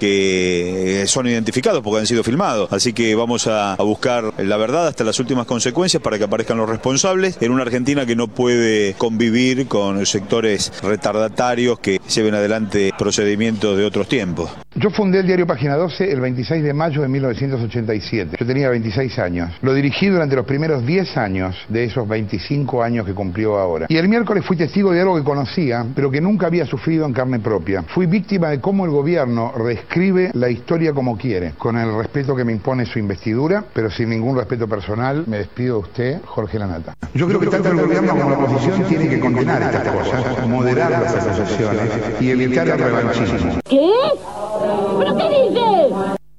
que son identificados porque han sido filmados. Así que vamos a buscar la verdad hasta las últimas consecuencias para que aparezcan los responsables en una Argentina que no puede convivir con sectores retardatarios que lleven adelante procedimientos de otros tiempos. Yo fundé el diario Página 12 el 26 de mayo de 1987. Yo tenía 26 años. Lo dirigí durante los primeros 10 años de esos 25 años que cumplió ahora. Y el miércoles fui testigo de algo que conocía, pero que nunca había sufrido en carne propia. Fui víctima de cómo el gobierno reescribe la historia como quiere, con el respeto que me impone su investidura, pero sin ningún respeto personal. Me despido de usted, Jorge Lanata. Yo creo que tanto el gobierno como la oposición tienen que condenar estas cosas, moderar las acusaciones y evitar el revanchismo. ¿Qué? ¿Pero qué dices?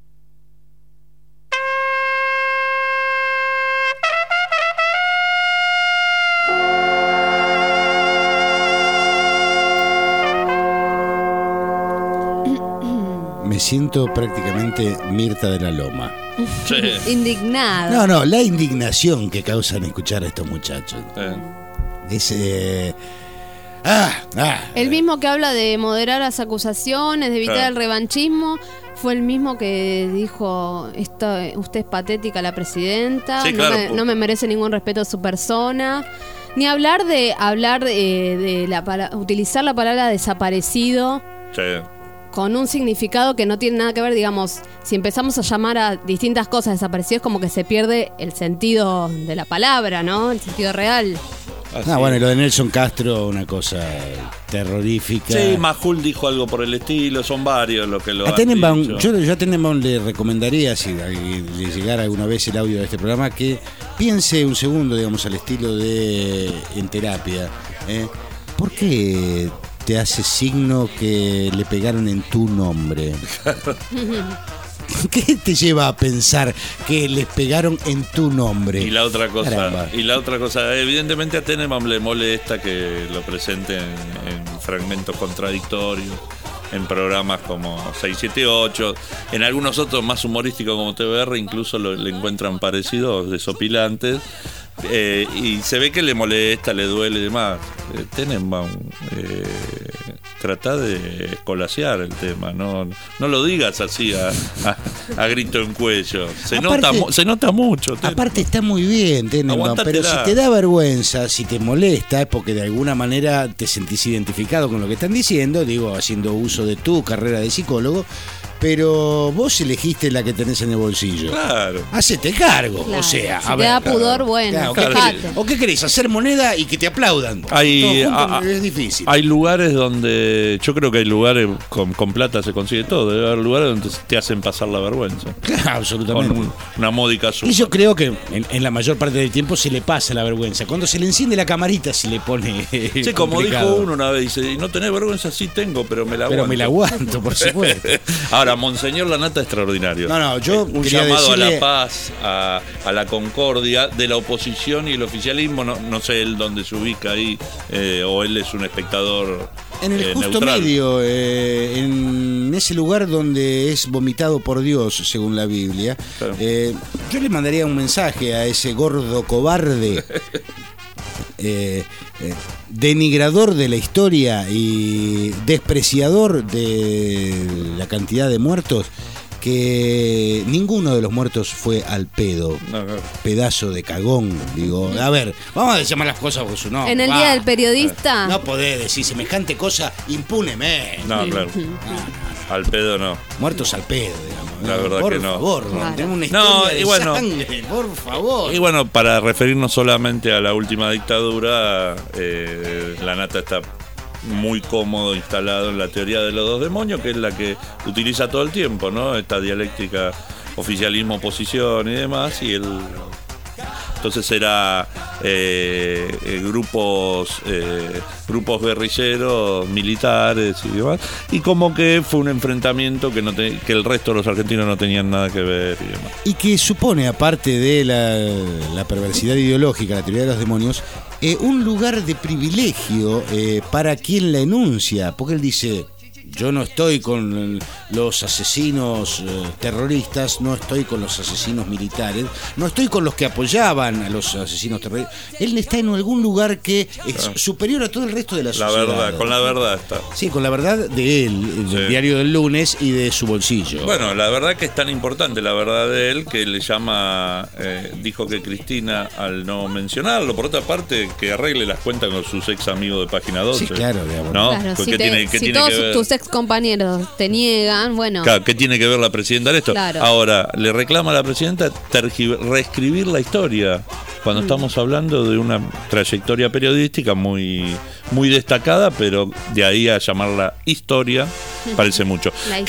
Me siento prácticamente Mirta de la Loma. Sí. Indignada. No, la indignación que causan escuchar a estos muchachos. Es... El mismo que habla de moderar las acusaciones, de evitar el revanchismo, fue el mismo que dijo: usted es patética, la presidenta, Sí, claro. no me merece ningún respeto a su persona. Ni hablar de utilizar la palabra desaparecido. Sí. Con un significado que no tiene nada que ver, digamos, si empezamos a llamar a distintas cosas desaparecidas, como que se pierde el sentido de la palabra, ¿no? El sentido real. Bueno, y lo de Nelson Castro, una cosa terrorífica. Sí, Majul dijo algo por el estilo, son varios los que lo han Tenenbaum, dicho. yo a Tenenbaum le recomendaría, si le llegara alguna vez el audio de este programa, que piense un segundo, digamos, al estilo de En Terapia. ¿Por qué te hace signo que le pegaron en tu nombre? ¿Qué te lleva a pensar que les pegaron en tu nombre? Y la otra cosa, Caramba. Evidentemente a Tenenbaum le molesta que lo presenten en fragmentos contradictorios, en programas como 678, en algunos otros más humorísticos como TVR, incluso le encuentran parecidos, desopilantes. Y se ve que le molesta, le duele y demás. Tenenbaum, trata de escolasear el tema, no lo digas así a grito en cuello. Se nota mucho. Aparte está muy bien, Tenenbaum, pero si te da vergüenza, si te molesta, es porque de alguna manera te sentís identificado con lo que están diciendo, digo, haciendo uso de tu carrera de psicólogo. Pero vos elegiste la que tenés en el bolsillo. Claro. Hacete cargo. Claro. O sea, Si te da pudor, bueno, fíjate. ¿O qué querés? ¿Hacer moneda y que te aplaudan? Es difícil. Hay lugares donde, yo creo que hay lugares con plata se consigue todo. Debe haber lugares donde te hacen pasar la vergüenza. Claro, absolutamente. Con una módica suma. Y yo creo que en la mayor parte del tiempo se le pasa la vergüenza. Cuando se le enciende la camarita se le pone Sí, como dijo uno una vez, dice, ¿y no tenés vergüenza? Sí tengo, pero me la aguanto. Pero me la aguanto, por supuesto. Ahora, Monseñor Lanata extraordinario. No, yo un quería llamado decirle... a la paz, a la concordia de la oposición y el oficialismo. No sé él dónde se ubica ahí, o él es un espectador en el justo neutral. medio, en ese lugar donde es vomitado por Dios, según la Biblia. Claro. Yo le mandaría un mensaje a ese gordo cobarde. Denigrador de la historia y despreciador de la cantidad de muertos, que ninguno de los muertos fue al pedo. No. Pedazo de cagón, digo. A ver, vamos a llamar las cosas por su nombre. En el Día del Periodista. No podés decir semejante cosa impunemente. No, claro. Al pedo no. Muertos al pedo, digamos. La verdad por que no. Favor, Claro. tenemos una historia y de bueno, sangre, por favor. Y bueno, para referirnos solamente a la última dictadura, Lanata está muy cómodo instalado en la teoría de los dos demonios, que es la que utiliza todo el tiempo, ¿no? Esta dialéctica oficialismo-oposición y demás, y él... Entonces era grupos guerrilleros, militares y demás. Y como que fue un enfrentamiento que el resto de los argentinos no tenían nada que ver y demás. Y que supone, aparte de la perversidad ideológica, la teoría de los demonios, un lugar de privilegio para quien la enuncia. Porque él dice... Yo no estoy con los asesinos terroristas, no estoy con los asesinos militares, no estoy con los que apoyaban a los asesinos terroristas. Él está en algún lugar que es superior a todo el resto de la sociedad. La verdad, con la verdad está. Sí, con la verdad de él, del diario del lunes y de su bolsillo. Bueno, la verdad que es tan importante la verdad de él que le llama, dijo que Cristina, al no mencionarlo, por otra parte, que arregle las cuentas con sus ex amigos de Página 12. Sí, claro, digamos. ¿No? Claro, Pues si ¿qué tiene si que todos ver? tus ex compañeros te niegan, bueno. Claro, ¿qué tiene que ver la presidenta en esto? Claro. Ahora, le reclama a la presidenta reescribir la historia, cuando estamos hablando de una trayectoria periodística muy destacada, pero de ahí a llamarla historia, parece mucho.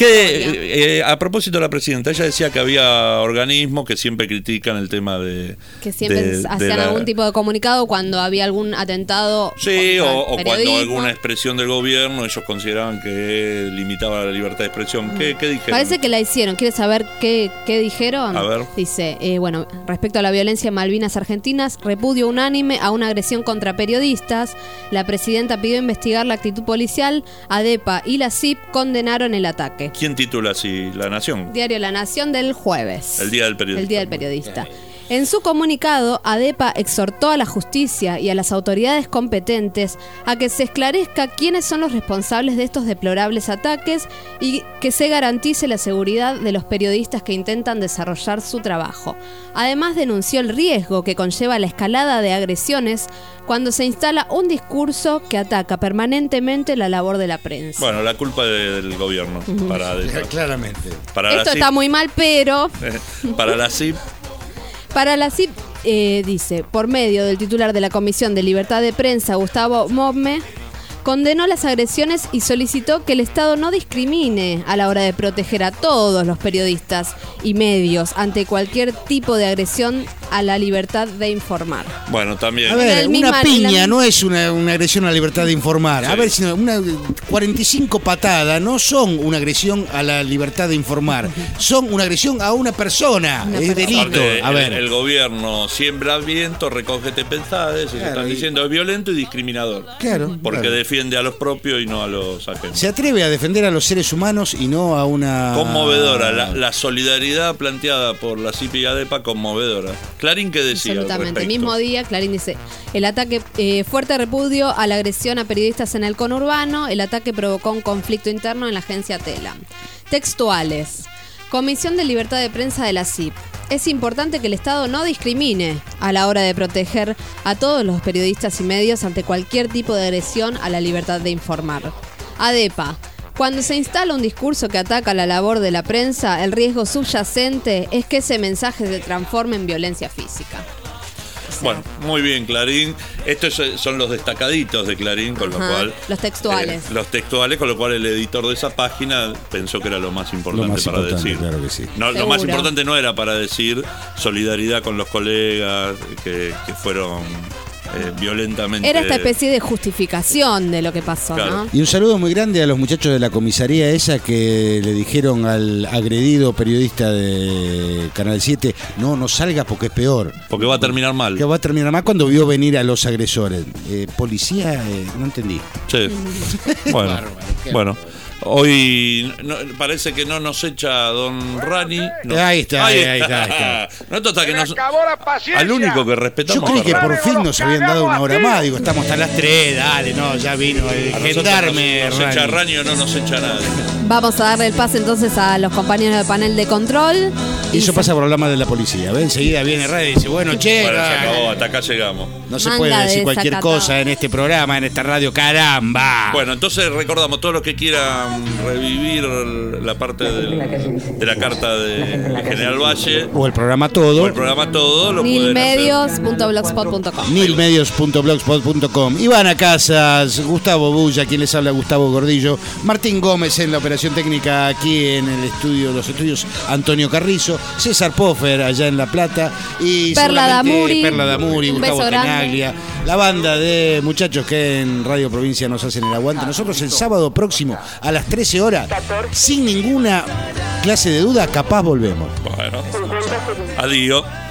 Que a propósito de la presidenta, ella decía que había organismos que siempre critican el tema de... Que siempre hacían algún tipo de comunicado cuando había algún atentado. Sí, o cuando alguna expresión del gobierno ellos consideraban que limitaba la libertad de expresión. ¿Qué dijeron? Parece que la hicieron. ¿Quieres saber qué dijeron? A ver. Dice, bueno, respecto a la violencia en Malvinas Argentinas, repudio unánime a una agresión contra periodistas. La presidenta pidió investigar la actitud policial. ADEPA y la CIP condenaron el ataque. ¿Quién titula así? ¿La Nación? Diario La Nación del jueves. El Día del Periodista. El Día del Periodista. En su comunicado, ADEPA exhortó a la justicia y a las autoridades competentes a que se esclarezca quiénes son los responsables de estos deplorables ataques y que se garantice la seguridad de los periodistas que intentan desarrollar su trabajo. Además, denunció el riesgo que conlleva la escalada de agresiones cuando se instala un discurso que ataca permanentemente la labor de la prensa. Bueno, la culpa del gobierno. Claramente. Esto está muy mal, pero... Para la CIP... Para la CIP, dice, por medio del titular de la Comisión de Libertad de Prensa, Gustavo Momme, condenó las agresiones y solicitó que el Estado no discrimine a la hora de proteger a todos los periodistas y medios ante cualquier tipo de agresión a la libertad de informar. Bueno, también... A ver, una piña no es una agresión a la libertad de informar. Sí. A ver, sino una 45 patadas no son una agresión a la libertad de informar. Son una agresión a una persona. Es delito. A ver. El gobierno siembra viento, recoge tempestades, y se están diciendo es violento y discriminador. Claro. Porque defiende a los propios y no a los ajenos. Se atreve a defender a los seres humanos y no a una... Conmovedora. La solidaridad planteada por la CIP y ADEPA, conmovedora. Clarín, ¿qué decía? Absolutamente. El mismo día, Clarín dice, el ataque, fuerte repudio a la agresión a periodistas en el conurbano, el ataque provocó un conflicto interno en la agencia Tela. Textuales. Comisión de Libertad de Prensa de la CIP. Es importante que el Estado no discrimine a la hora de proteger a todos los periodistas y medios ante cualquier tipo de agresión a la libertad de informar. ADEPA. Cuando se instala un discurso que ataca la labor de la prensa, el riesgo subyacente es que ese mensaje se transforme en violencia física. Bueno, muy bien, Clarín. Estos son los destacaditos de Clarín, con lo cual... Los textuales. Los textuales, con lo cual el editor de esa página pensó que era lo más importante para decir. Claro que sí. No, lo más importante no era para decir solidaridad con los colegas que fueron... violentamente. Era esta especie de justificación de lo que pasó, claro. ¿No? Y un saludo muy grande a los muchachos de la comisaría esa que le dijeron al agredido periodista de Canal 7, no salga porque es peor. Porque va a terminar mal. Que va a terminar mal cuando vio venir a los agresores. Policía, no entendí. Sí. Bueno. Hoy parece que no nos echa don Rani. No. Ahí está. No toca que nos... Al único que respetamos. Yo creí que por fin nos habían dado una hora más. Digo, estamos hasta las 3, dale, no, ya vino el gendarme. Nos echa Rani o no nos echa nadie. Vamos a darle el pase entonces a los compañeros de panel de control. Y eso pasa por hablar de la policía. Enseguida viene Radio y dice, bueno, se acabó, hasta acá llegamos. No se puede decir cualquier cosa en este programa, en esta radio, caramba. Bueno, entonces recordamos, todos los que quieran revivir la parte de la carta de General Valle o el programa todo lo nilmedios.blogspot.com nilmedios.blogspot.com. Ivana Casas, Gustavo Bulla, quien les habla, Gustavo Gordillo, Martín Gómez en la operación técnica aquí en el estudio, los estudios Antonio Carrizo, César Poffer allá en La Plata y Perla Damuri, Gustavo Tenaglia, la banda de muchachos que en Radio Provincia nos hacen el aguante. Nosotros el sábado próximo a las 13 horas, sin ninguna clase de duda, capaz volvemos. Bueno, adiós.